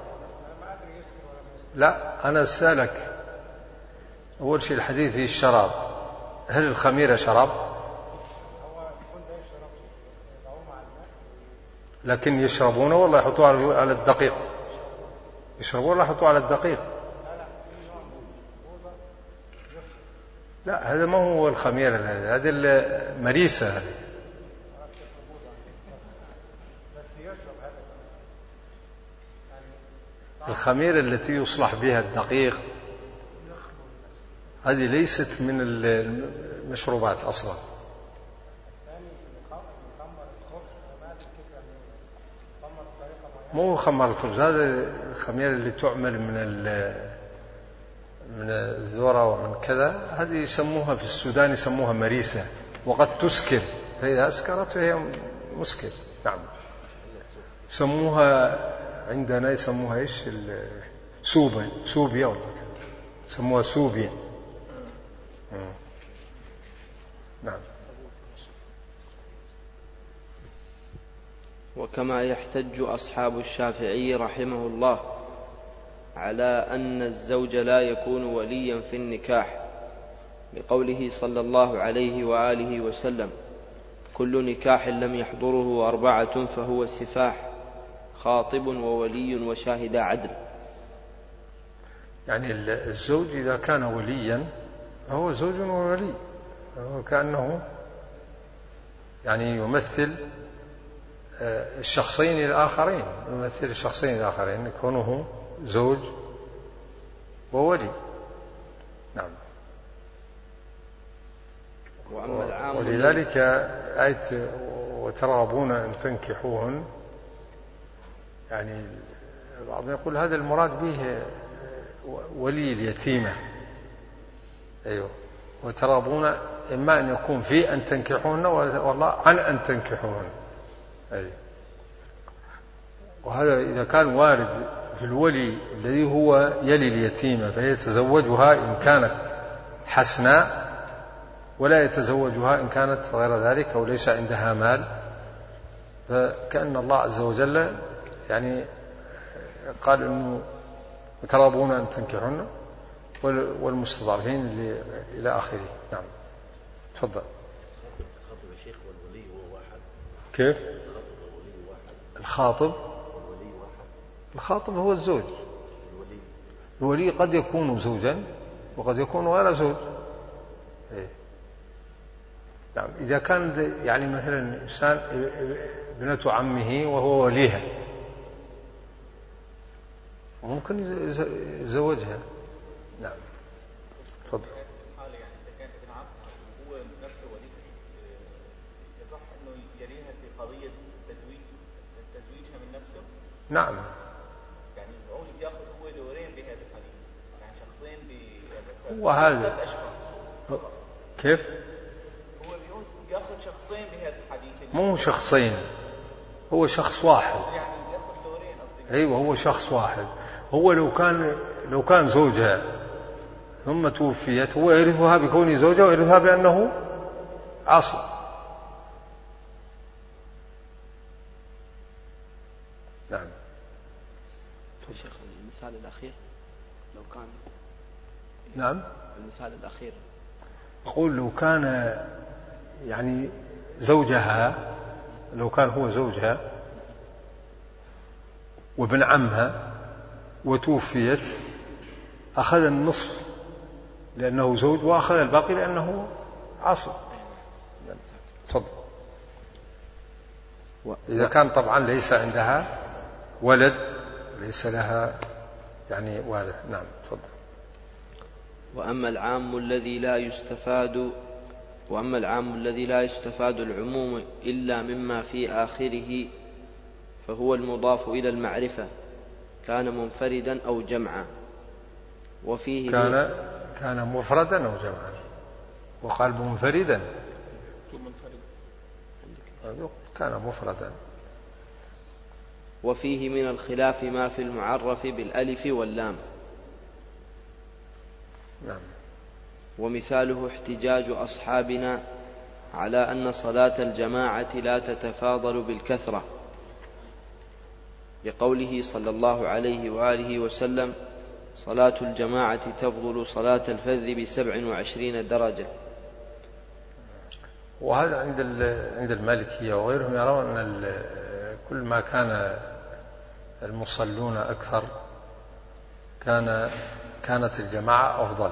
B: لا، أنا أسألك أول شيء الحديث فيه الشراب، هل الخميرة شراب؟ لكن يشربونه ولا يحطوه على الدقيق؟ يشربونه ولا يحطوه على الدقيق؟ لا، هذا ما هو الخميرة، هذه المريسة هذه. الخميرة التي يصلح بها الدقيق هذه ليست من المشروبات أصلا. مو خمر الخبز، هذا الخميرة اللي تعمل من من الذرة ومن كذا، هذه يسموها في السودان يسموها مريسة، وقد تسكر، فإذا أسكرت فهي مسكر. نعم. يسموها عندنا يسموها إيش؟ سوبا، سوبيا ولا يسموها سوبيا. نعم.
A: وكما يحتج أصحاب الشافعي رحمه الله على أن الزوج لا يكون وليا في النكاح بقوله صلى الله عليه وآله وسلم: كل نكاح لم يحضره أربعة فهو سفاح، خاطب وولي وشاهد عدل.
B: يعني الزوج إذا كان وليا فهو زوج وولي، فهو كأنه يعني يمثل الشخصين الآخرين، يمثل الشخصين الآخرين كونه زوج وولي. نعم.
A: وأما العام
B: ولذلك آية وترغبون أن تنكحوهن، يعني بعضهم يقول هذا المراد به ولي اليتيمة. أيوه، وترغبون إما أن يكون في أن تنكحوهن والله عن أن تنكحوهن. أيوه، وهذا إذا كان وارد في الولي الذي هو يلي اليتيمة فيتزوجها إن كانت حسناء، ولا يتزوجها إن كانت غير ذلك أو ليس عندها مال، فكأن الله عز وجل يعني قال إنه ترغبون أن تنكحون والمستضعفين إلى آخره. نعم، تفضل.
D: الخاطب يا شيخ والولي هو واحد.
B: كيف؟
D: الخاطب والولي واحد.
B: الخاطب
D: والولي واحد.
B: الخاطب هو الزوج.
D: الولي
B: الولي قد يكون زوجا وقد يكون غير زوج. إيه؟ نعم، إذا كان يعني مثلا إنسان ابنة عمه وهو وليها ممكن يزوجها. نعم، تفضل.
C: حالة يعني إذا كان ابن عم وهو نفسه ولي، يصح إنه يليها في قضية تزويج تزويجها من نفسه؟
B: نعم.
C: يعني هو يأخذ هو دورين بهذا الحديث، يعني شخصين ب
B: وهذا كيف؟
C: هو بيقول يأخذ شخصين بهذا الحديث.
B: مو شخصين، هو شخص واحد.
C: يعني يأخذ دورين قصدي.
B: أيوة، هو شخص واحد. هو لو كان لو كان زوجها ثم توفيت هو يرثها بكونه زوجها ويرثها بأنه عاصب. نعم.
A: شيخ المثال الأخير لو كان.
B: نعم،
A: المثال الأخير
B: أقول لو كان يعني زوجها، لو كان هو زوجها وابن عمها وتوفيت أخذ النصف لأنه زوج وأخذ الباقي لأنه عاصب. تفضل. إذا كان طبعا ليس عندها ولد، ليس لها يعني والد. نعم، تفضل.
A: وأما العام الذي لا يستفاد وأما العام الذي لا يستفاد العموم إلا مما في آخره فهو المضاف إلى المعرفة، كان منفردا أو جمعا. وفيه
B: كان كان مفردا أو جمعا، وقال منفردا كان مفردا.
A: وفيه من الخلاف ما في المعرف بالألف واللام.
B: نعم.
A: ومثاله احتجاج أصحابنا على أن صلاة الجماعة لا تتفاضل بالكثرة، بقوله صلى الله عليه وآله وسلم: صلاة الجماعة تفضل صلاة الفذ بسبع وعشرين درجة.
B: وهذا عند عند المالكية وغيرهم يرون أن كل ما كان المصلون أكثر كان كانت الجماعة أفضل،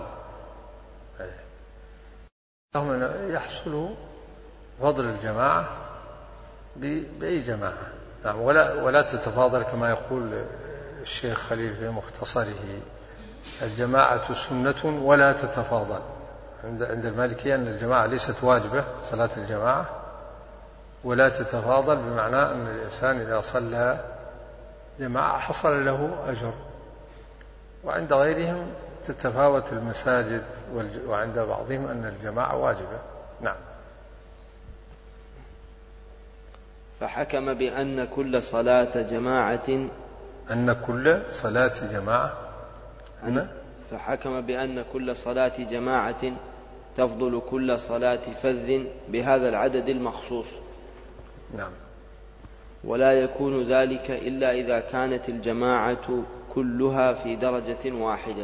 B: لهم يحصل فضل الجماعة بأي جماعة. نعم. ولا ولا تتفاضل كما يقول الشيخ خليل في مختصره: الجماعة سنة ولا تتفاضل. عند عند المالكية أن الجماعة ليست واجبة صلاة الجماعة، ولا تتفاضل بمعنى أن الإنسان إذا صلى جماعة حصل له أجر. وعند غيرهم تتفاوت المساجد، وعند بعضهم أن الجماعة واجبة. نعم.
A: فحكم بأن كل صلاة جماعة
B: أن كل صلاة جماعة
A: أن فحكم بأن كل صلاة جماعة تفضل كل صلاة فذ بهذا العدد المخصوص.
B: نعم.
A: ولا يكون ذلك إلا إذا كانت الجماعة كلها في درجة واحدة.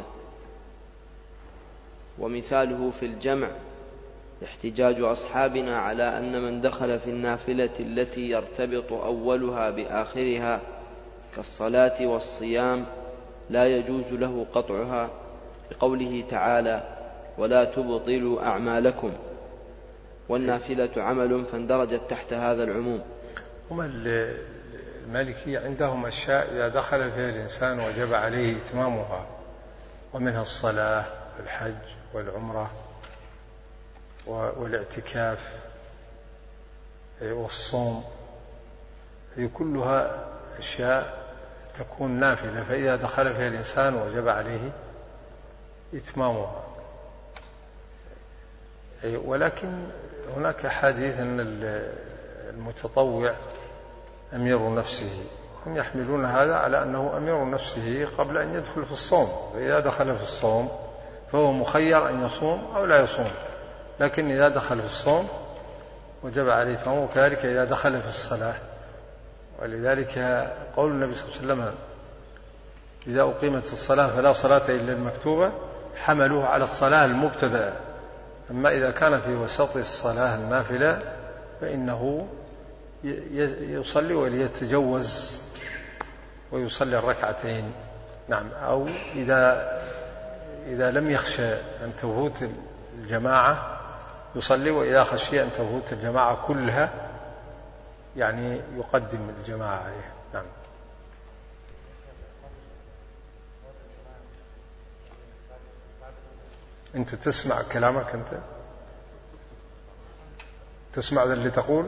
A: ومثاله في الجمع احتجاج أصحابنا على أن من دخل في النافلة التي يرتبط أولها بآخرها كالصلاة والصيام لا يجوز له قطعها، بقوله تعالى: ولا تبطلوا أعمالكم، والنافلة عمل فاندرجت تحت هذا العموم.
B: هم المالكية عندهم أشياء إذا دخل فيها الإنسان وجب عليه إتمامها، ومنها الصلاة والحج والعمرة والاعتكاف. والصوم، هذه كلها أشياء تكون نافلة، فإذا دخل فيها الإنسان وجب عليه إتمامها. ولكن هناك حديث أن المتطوع أمير نفسه، هم يحملون هذا على أنه أمير نفسه قبل أن يدخل في الصوم، فإذا دخل في الصوم فهو مخير أن يصوم أو لا يصوم، لكن إذا دخل في الصوم وجب عليه إتمامه، وكذلك إذا دخل في الصلاة. ولذلك قول النبي صلى الله عليه وسلم إذا أقيمت الصلاة فلا صلاة إلا المكتوبة، حملوه على الصلاة المبتدأة. أما إذا كان في وسط الصلاة النافلة فإنه يصلي وليتجوز ويصلي الركعتين. نعم. أو إذا إذا لم يخشى أن تفوت الجماعة يصلي، وإذا خشي أن تفوت الجماعة كلها يعني يقدم الجماعة عليه. نعم. أنت تسمع كلامك، أنت تسمع ذا اللي تقول.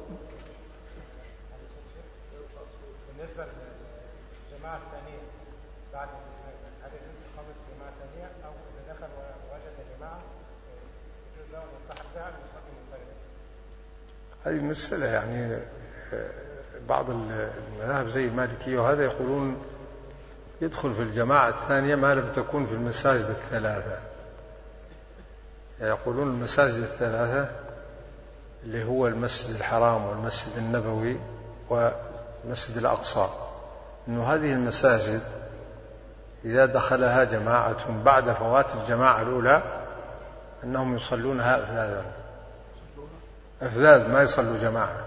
E: بالنسبة للجماعة الثانية بعد هل يجوز إقامة جماعة ثانية، أو إذا دخل ووجد جماعة يجوز له أن يلتحق بها ويصلي منفردا؟
B: هذه مسألة يعني بعض المذاهب زي المالكية وهذا يقولون يدخل في الجماعة الثانية ما لم تكن في المساجد الثلاثة. يقولون المساجد الثلاثة اللي هو المسجد الحرام والمسجد النبوي والمسجد الأقصى، إنه هذه المساجد إذا دخلها جماعة بعد فوات الجماعة الأولى أنهم يصلونها أفذاذا، أفذاذ ما يصلوا جماعة.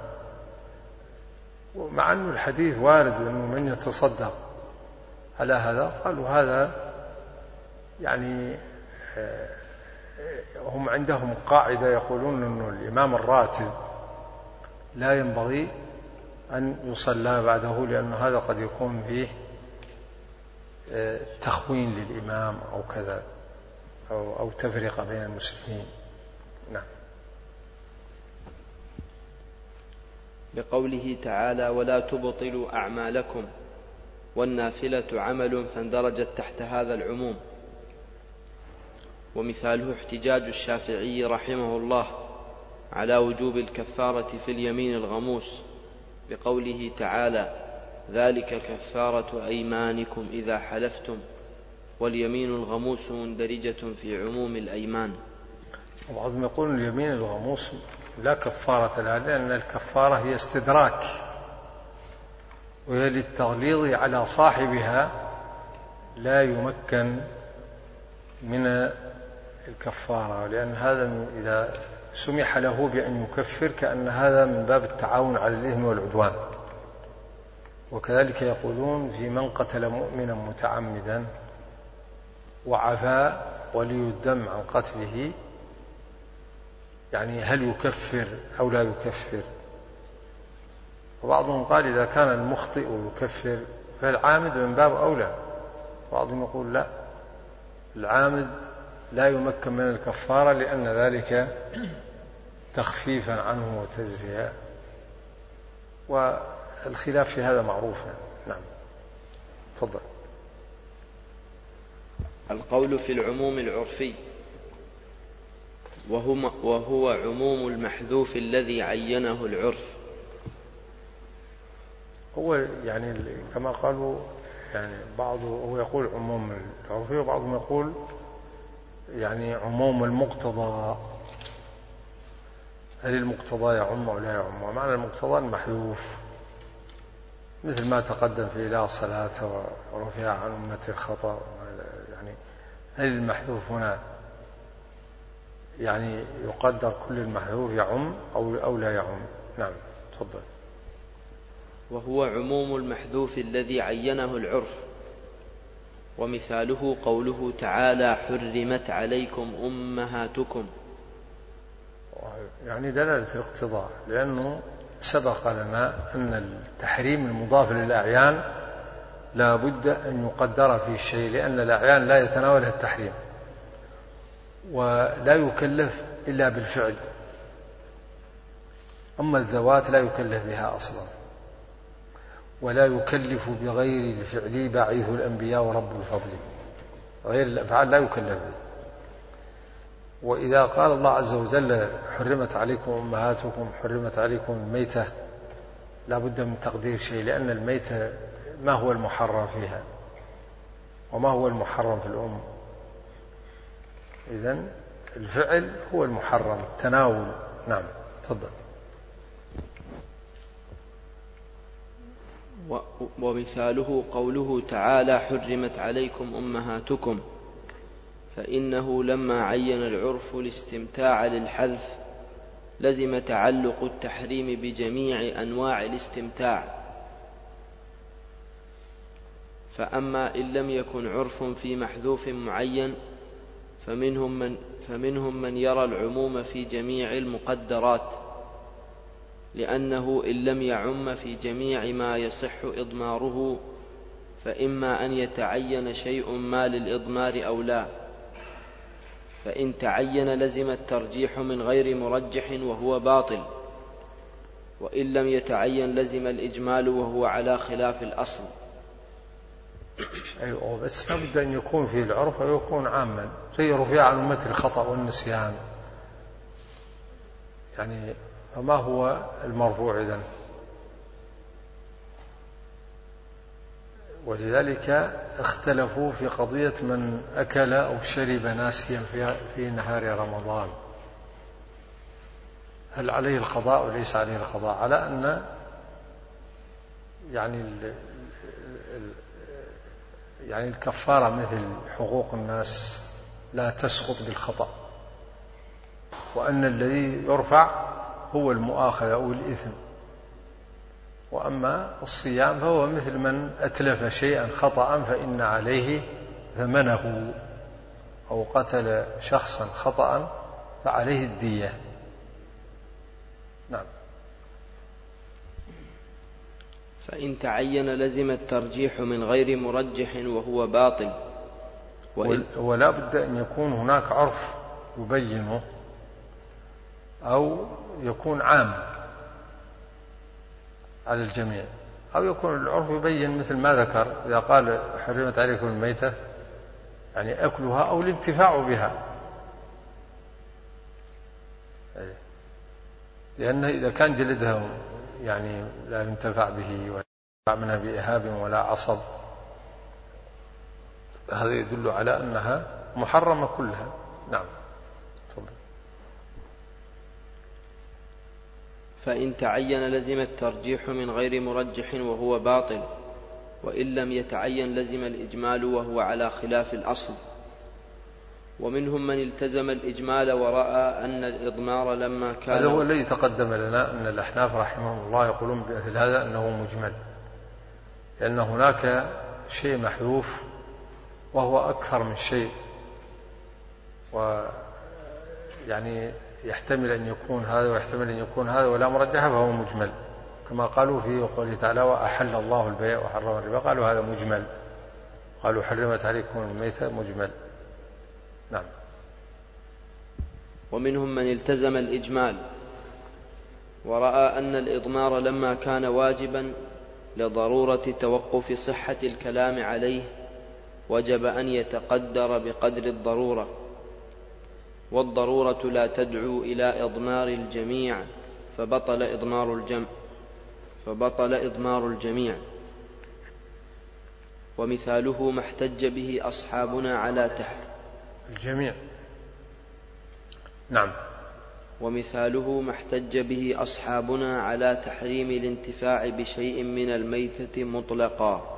B: ومع أن الحديث وارد أنه من يتصدق على هذا، قالوا هذا يعني هم عندهم قاعدة يقولون أنه الإمام الراتب لا ينبغي أن يصلى بعده، لأن هذا قد يكون فيه تخوين للإمام أو كذا أو, أو تفرقة بين المسلمين. نعم.
A: بقوله تعالى ولا تبطلوا أعمالكم، والنافلة عمل فاندرجت تحت هذا العموم. ومثاله احتجاج الشافعي رحمه الله على وجوب الكفارة في اليمين الغموس بقوله تعالى ذلك كفارة أيمانكم إذا حلفتم، واليمين الغموس مندرجة في عموم الأيمان.
B: وبعضهم يقول اليمين الغموس لا كفارة لها، لأن الكفارة هي استدراك، وهي للتغليظ على صاحبها لا يمكن من الكفارة، لأن هذا إذا سمح له بأن يكفر كأن هذا من باب التعاون على الإثم والعدوان. وكذلك يقولون في من قتل مؤمنا متعمدا وعفا ولي الدم عن قتله، يعني هل يكفر أو لا يكفر؟ وبعضهم قال إذا كان المخطئ يكفر فالعامد من باب أولى. بعضهم يقول لا، العامد لا يمكن من الكفارة لأن ذلك تخفيفا عنه وتجزية، والخلاف في هذا معروف. نعم. تفضل.
A: القول في العموم العرفي وهو, وهو عموم المحذوف الذي عينه العرف.
B: هو يعني كما قالوا يعني بعضه هو يقول عموم العرفي، وبعضهم يقول يعني عموم المقتضى. هل المقتضى يعم أو لا يعم؟ ومعنى المقتضى المحذوف مثل ما تقدم في لا صلاة ورفع عن أمة الخطأ. يعني هل المحذوف هنا يعني يقدر كل المحذوف يعم أو أو لا يعم؟ نعم. تفضل.
A: وهو عموم المحذوف الذي عينه العرف. ومثاله قوله تعالى حرمت عليكم أمهاتكم،
B: يعني دلالة الاقتضاء، لأنه سبق لنا أن التحريم المضاف للأعيان لا بد أن يقدر في الشيء، لأن الأعيان لا يتناولها التحريم ولا يكلف إلا بالفعل. أما الذوات لا يكلف بها أصلا، ولا يكلف بغير الفعل باعث الأنبياء ورب الفضل، غير الأفعال لا يكلف به. وإذا قال الله عز وجل حرمت عليكم أمهاتكم، حرمت عليكم الميتة، لا بد من تقدير شيء، لأن الميتة ما هو المحرم فيها وما هو المحرم في الأم؟ إذن الفعل هو المحرم، التناول. نعم تفضل.
A: ومثاله قوله تعالى حرمت عليكم أمهاتكم، فإنه لما عين العرف الاستمتاع للحذف لزم تعلق التحريم بجميع أنواع الاستمتاع. فأما إن لم يكن عرف في محذوف معين فمنهم من, فمنهم من يرى العموم في جميع المقدرات، لأنه إن لم يعم في جميع ما يصح إضماره فإما أن يتعين شيء ما للإضمار أو لا، فإن تعين لزم الترجيح من غير مرجح وهو باطل، وإن لم يتعين لزم الإجمال وهو على خلاف الأصل.
B: أيوة، بس لابد أن يكون في العرف ويكون عاما، زي رفيع عن أمة الخطأ والنسيان، يعني فما هو المرفوع إذن؟ ولذلك اختلفوا في قضية من أكل أو شرب ناسيا في نهار رمضان، هل عليه القضاء وليس عليه القضاء؟ على أن يعني ال يعني الكفارة مثل حقوق الناس لا تسقط بالخطأ، وأن الذي يرفع هو المؤاخذة أو الإثم، وأما الصيام فهو مثل من أتلف شيئا خطأ فإن عليه ثمنه، أو قتل شخصا خطأ فعليه الدية. نعم.
A: فإن تعين لزم الترجيح من غير مرجح وهو باطل.
B: ولا بد أن يكون هناك عرف يبينه، أو يكون عام على الجميع، أو يكون العرف يبين مثل ما ذكر، إذا قال حرمت عليكم الميتة يعني أكلها أو الانتفاع بها، لأنه إذا كان جلدها يعني لا ينتفع به ولا ينتفع منها بإهاب ولا عصب، هذا يدل على أنها محرمة كلها. نعم تفضل.
A: فإن تعين لزم الترجيح من غير مرجح وهو باطل، وإن لم يتعين لزم الإجمال وهو على خلاف الأصل. ومنهم من التزم الإجمال ورأى أن الإضمار لما كان،
B: هذا هو الذي تقدم لنا أن الأحناف رحمهم الله يقولون بمثل هذا أنه مجمل، لأن هناك شيء محذوف وهو أكثر من شيء، ويعني يحتمل أن يكون هذا ويحتمل أن يكون هذا ولا مرجح، فهو مجمل، كما قالوا في قوله تعالى وأحل الله البيع وحرم الربا، قالوا هذا مجمل، قالوا حرمت عليكم الميتة مجمل. نعم.
A: ومنهم من التزم الإجمال ورأى أن الإضمار لما كان واجبا لضرورة توقف صحة الكلام عليه وجب أن يتقدر بقدر الضرورة، والضرورة لا تدعو إلى إضمار الجميع فبطل إضمار الجمع فبطل إضمار الجميع. ومثاله ما احتج به أصحابنا على تحريم
B: الجميع. نعم.
A: ومثاله ما احتج به أصحابنا على تحريم الانتفاع بشيء من الميتة مطلقا،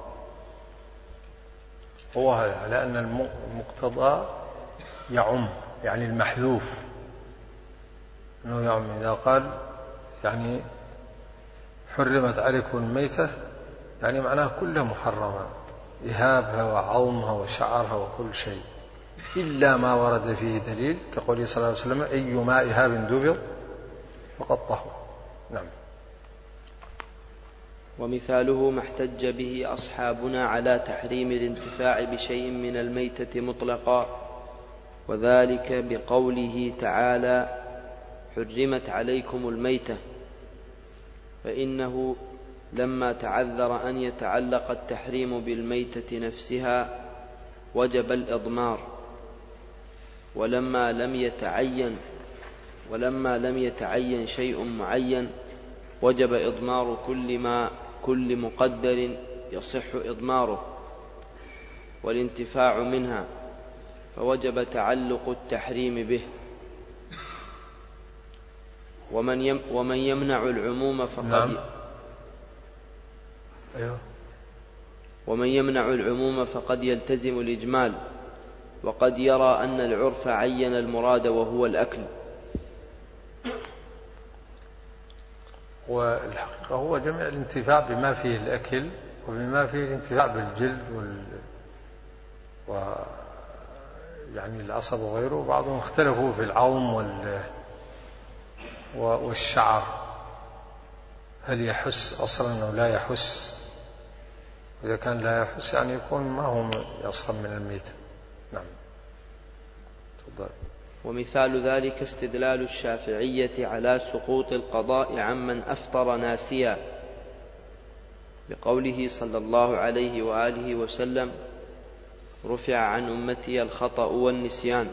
B: هو هذا على أن المقتضى يعم، يعني المحذوف أنه يعم. إذا قال يعني حرمت عليكم الميتة يعني معناه كلها محرمة، إهابها وعظمها وشعرها وكل شيء، إلا ما ورد فيه دليل كقوله صلى الله عليه وسلم أيما إهاب دبر فقد طهر. نعم.
A: ومثاله ما احتج به أصحابنا على تحريم الانتفاع بشيء من الميتة مطلقا، وذلك بقوله تعالى حرمت عليكم الميتة، فإنه لما تعذر أن يتعلق التحريم بالميتة نفسها وجب الإضمار، ولما لم يتعين ولما لم يتعين شيء معين وجب إضمار كل ما كل مقدر يصح إضماره والانتفاع منها، فوجب تعلق التحريم به. ومن يم ومن يمنع العموم فقد
B: نعم. أيوه.
A: ومن يمنع العموم فقد يلتزم الإجمال، وقد يرى أن العرف عين المراد وهو الأكل.
B: والحقيقة هو جمع الانتفاع بما فيه الأكل وبما فيه الانتفاع بالجلد وال و يعني العصب وغيره. بعضهم اختلفوا في العظم وال والشعر، هل يحس أصلا أو لا يحس؟ إذا كان لا يحس يعني يكون ما هو يصخب من الميت. نعم. تفضل.
A: ومثال ذلك استدلال الشافعية على سقوط القضاء عمن أفطر ناسيا بقوله صلى الله عليه وآله وسلم: رفع عن أمتي الخطأ والنسيان،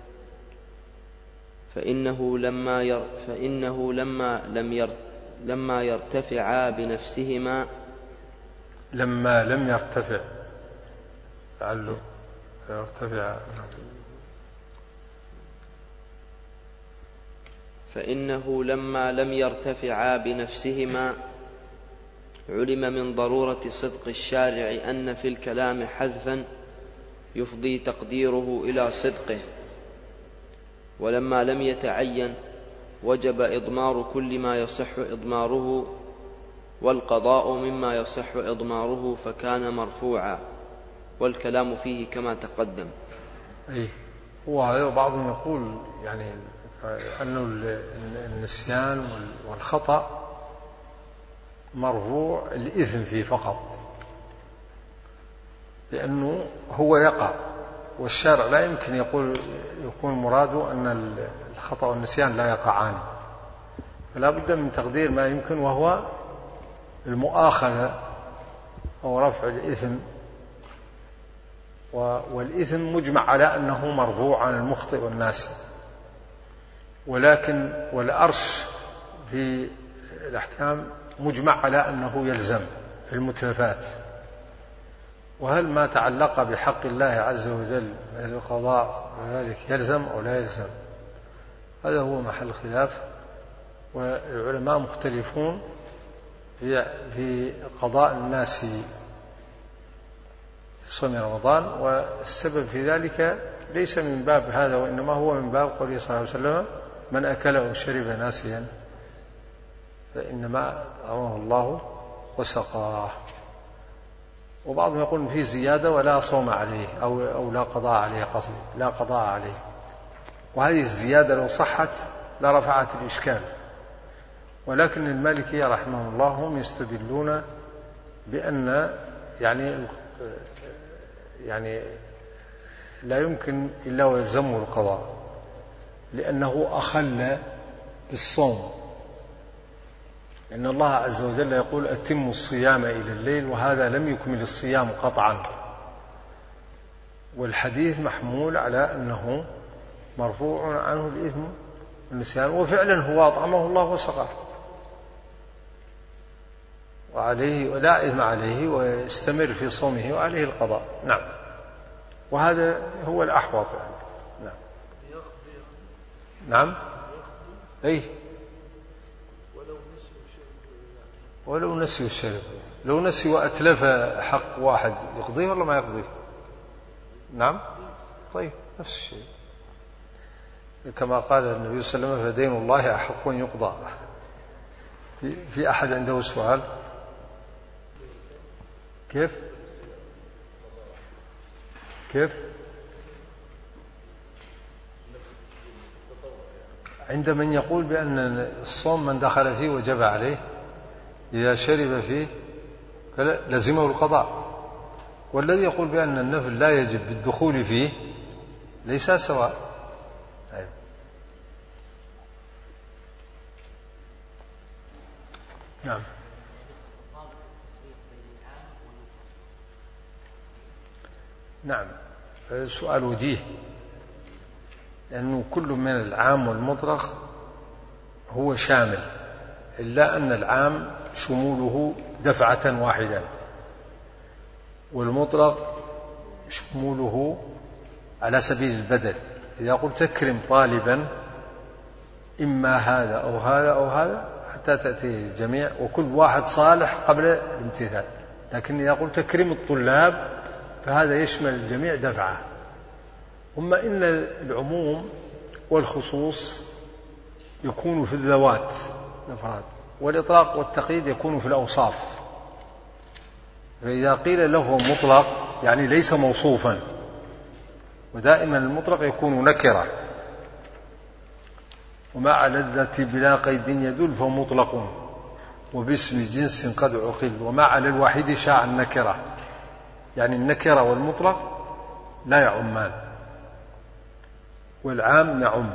A: فإنه لما ير فإنه لما لم ير لما يرتفعا بنفسهما
B: لما لم يرتفع لعله يرتفع
A: فإنه لما لم يرتفعا بنفسهما علم من ضرورة صدق الشارع أن في الكلام حذفا يفضي تقديره إلى صدقه، ولما لم يتعين وجب إضمار كل ما يصح إضماره والقضاء مما يصح إضماره، فكان مرفوعا، والكلام فيه كما تقدم.
B: أي هو بعضهم يقول يعني أن النسيان والخطأ مرفوع الإثم فيه فقط، لأنه هو يقع، والشارع لا يمكن يقول يكون مراده أن الخطأ والنسيان لا يقعان، فلا بد من تقدير ما يمكن، وهو المؤاخذة أو رفع الإثم. والإثم مجمع على أنه مرفوع عن المخطئ والناسي، ولكن والأرش في الأحكام مجمع على أنه يلزم في المتلفات. وهل ما تعلق بحق الله عز وجل من القضاء وذلك يلزم أو لا يلزم؟ هذا هو محل خلاف، والعلماء مختلفون في قضاء الناس في صوم رمضان، والسبب في ذلك ليس من باب هذا، وإنما هو من باب قوله صلى الله عليه وسلم: من أكل أو شرب ناسيا فإنما أطعمه الله وسقاه. وبعضهم يقول فيه زيادة ولا صوم عليه أو, أو لا قضاء عليه، قصدي لا قضاء عليه، وهذه الزيادة لو صحت لرفعت الإشكال. ولكن المالكية رحمه الله هم يستدلون بأن يعني يعني لا يمكن إلا ويلزمه القضاء، لأنه أخل بالصوم، لأن الله عز وجل يقول: أتموا الصيام إلى الليل، وهذا لم يكمل الصيام قطعا، والحديث محمول على أنه مرفوع عنه الإثم والنسيان، وفعلا هو أطعمه الله وسقاه وعليه ولا إثم عليه، ويستمر في صومه وعليه القضاء. نعم، وهذا هو الأحوط يعني. نعم نعم أي ولو نسي الشرب، لو نسي وأتلف حق واحد يقضيه ولا ما يقضيه؟ نعم طيب، نفس الشيء، كما قال النبي صلى الله عليه وسلم: فدين الله أحق أن يقضى. في أحد عنده سؤال؟ كيف كيف عند من يقول بأن الصوم من دخل فيه وجب عليه، إذا شرب فيه لزمه القضاء، والذي يقول بأن النفل لا يجب بالدخول فيه ليس سواء. نعم. نعم، سؤال وجيه، لأنه كل من العام والمطلق هو شامل، إلا أن العام شموله دفعة واحدة، والمطلق شموله على سبيل البدل. إذا قلت اكرم طالبا إما هذا أو هذا أو هذا حتى تأتي الجميع، وكل واحد صالح قبل الامتثال. لكن إذا قلت اكرم الطلاب فهذا يشمل الجميع دفعة. أما إن العموم والخصوص يكون في الذوات الأفراد، والإطلاق والتقييد يكون في الأوصاف. فإذا قيل له مطلق يعني ليس موصوفا، ودائما المطلق يكون نكرة، وما على الذات بلا قيد يدل فهو مطلق، وباسم جنس قد عقل، وما على الواحد شاع النكرة. يعني النكرة والمطلق لا يعمان، والعام يعم.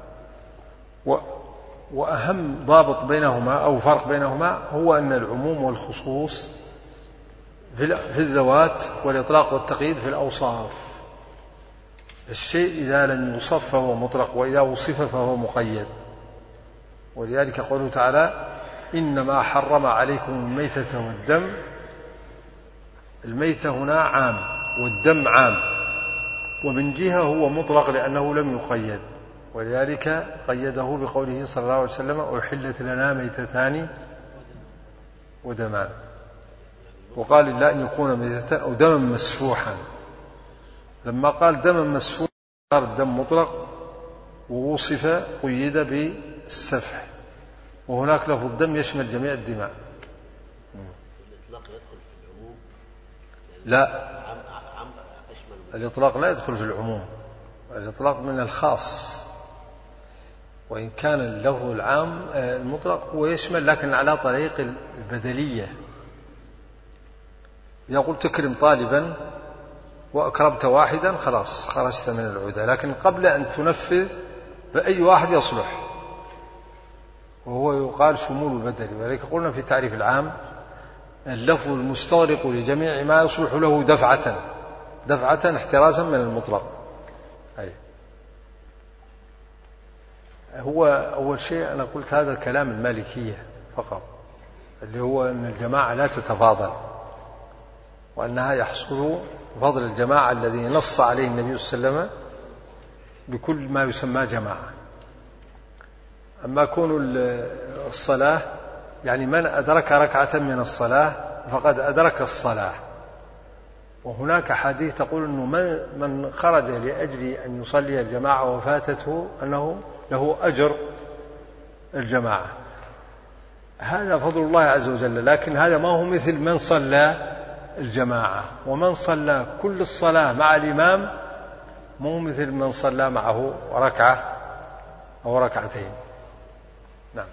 B: وأهم ضابط بينهما أو فرق بينهما هو أن العموم والخصوص في الذوات، والإطلاق والتقييد في الأوصاف. الشيء إذا لم يوصف فهو مطلق، وإذا وصف فهو مقيد. ولذلك قوله تعالى إنما حرم عليكم الميتة والدم. الميتة هنا عام والدم عام، ومن جهة هو مطلق لأنه لم يقيد، ولذلك قيده بقوله صلى الله عليه وسلم أحلت لنا ميتتان ودمان. وقال إلا أن يكون ميتتان أو دما مسفوحا. لما قال دما مسفوحا صار الدم مطلق، ووصف قيد بالسفح، وهناك لفظ الدم يشمل جميع الدماء.
D: الإطلاق يدخل في العموم؟
B: لا،
D: عم عم أشمل.
B: الإطلاق لا يدخل في العموم، الإطلاق من الخاص، وإن كان اللفظ العام المطلق هو يشمل لكن على طريق البدلية. إذا قلت تكرم طالبا وأكرمت واحدا خلاص خرجت من العودة، لكن قبل أن تنفذ فأي واحد يصلح، وهو يقال شمول البدل. ولذلك قلنا في تعريف العام اللفظ المستغرق لجميع ما يصلح له دفعة دفعة احترازا من المطلق. أي. هو أول شيء أنا قلت هذا كلام المالكية فقط، اللي هو أن الجماعة لا تتفاضل، وأنها يحصل فضل الجماعة الذي نص عليه النبي صلى الله عليه وسلم بكل ما يسمى جماعة. أما كون الصلاة يعني من أدرك ركعة من الصلاة فقد أدرك الصلاة. وهناك حديث تقول أنه من خرج لأجل أن يصلي الجماعة وفاتته أنه له أجر الجماعة. هذا فضل الله عز وجل، لكن هذا ما هو مثل من صلى الجماعة. ومن صلى كل الصلاة مع الإمام مو مثل من صلى معه ركعة أو ركعتين. نعم.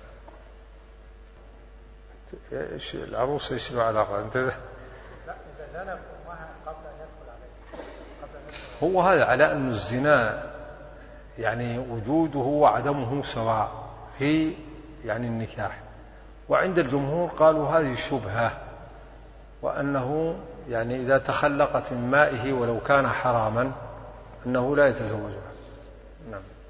B: إيش العروس إيش له علاقة أنت؟
E: لا، إذا زنى بأمها قبل أن يدخل عليه قبل أن يدخل.
B: هو هذا على أن الزنا يعني وجوده وعدمه سواء في يعني النكاح. وعند الجمهور قالوا هذه شبهة، وأنه يعني إذا تخلقت من مائه ولو كان حراما أنه لا يتزوجها. نعم.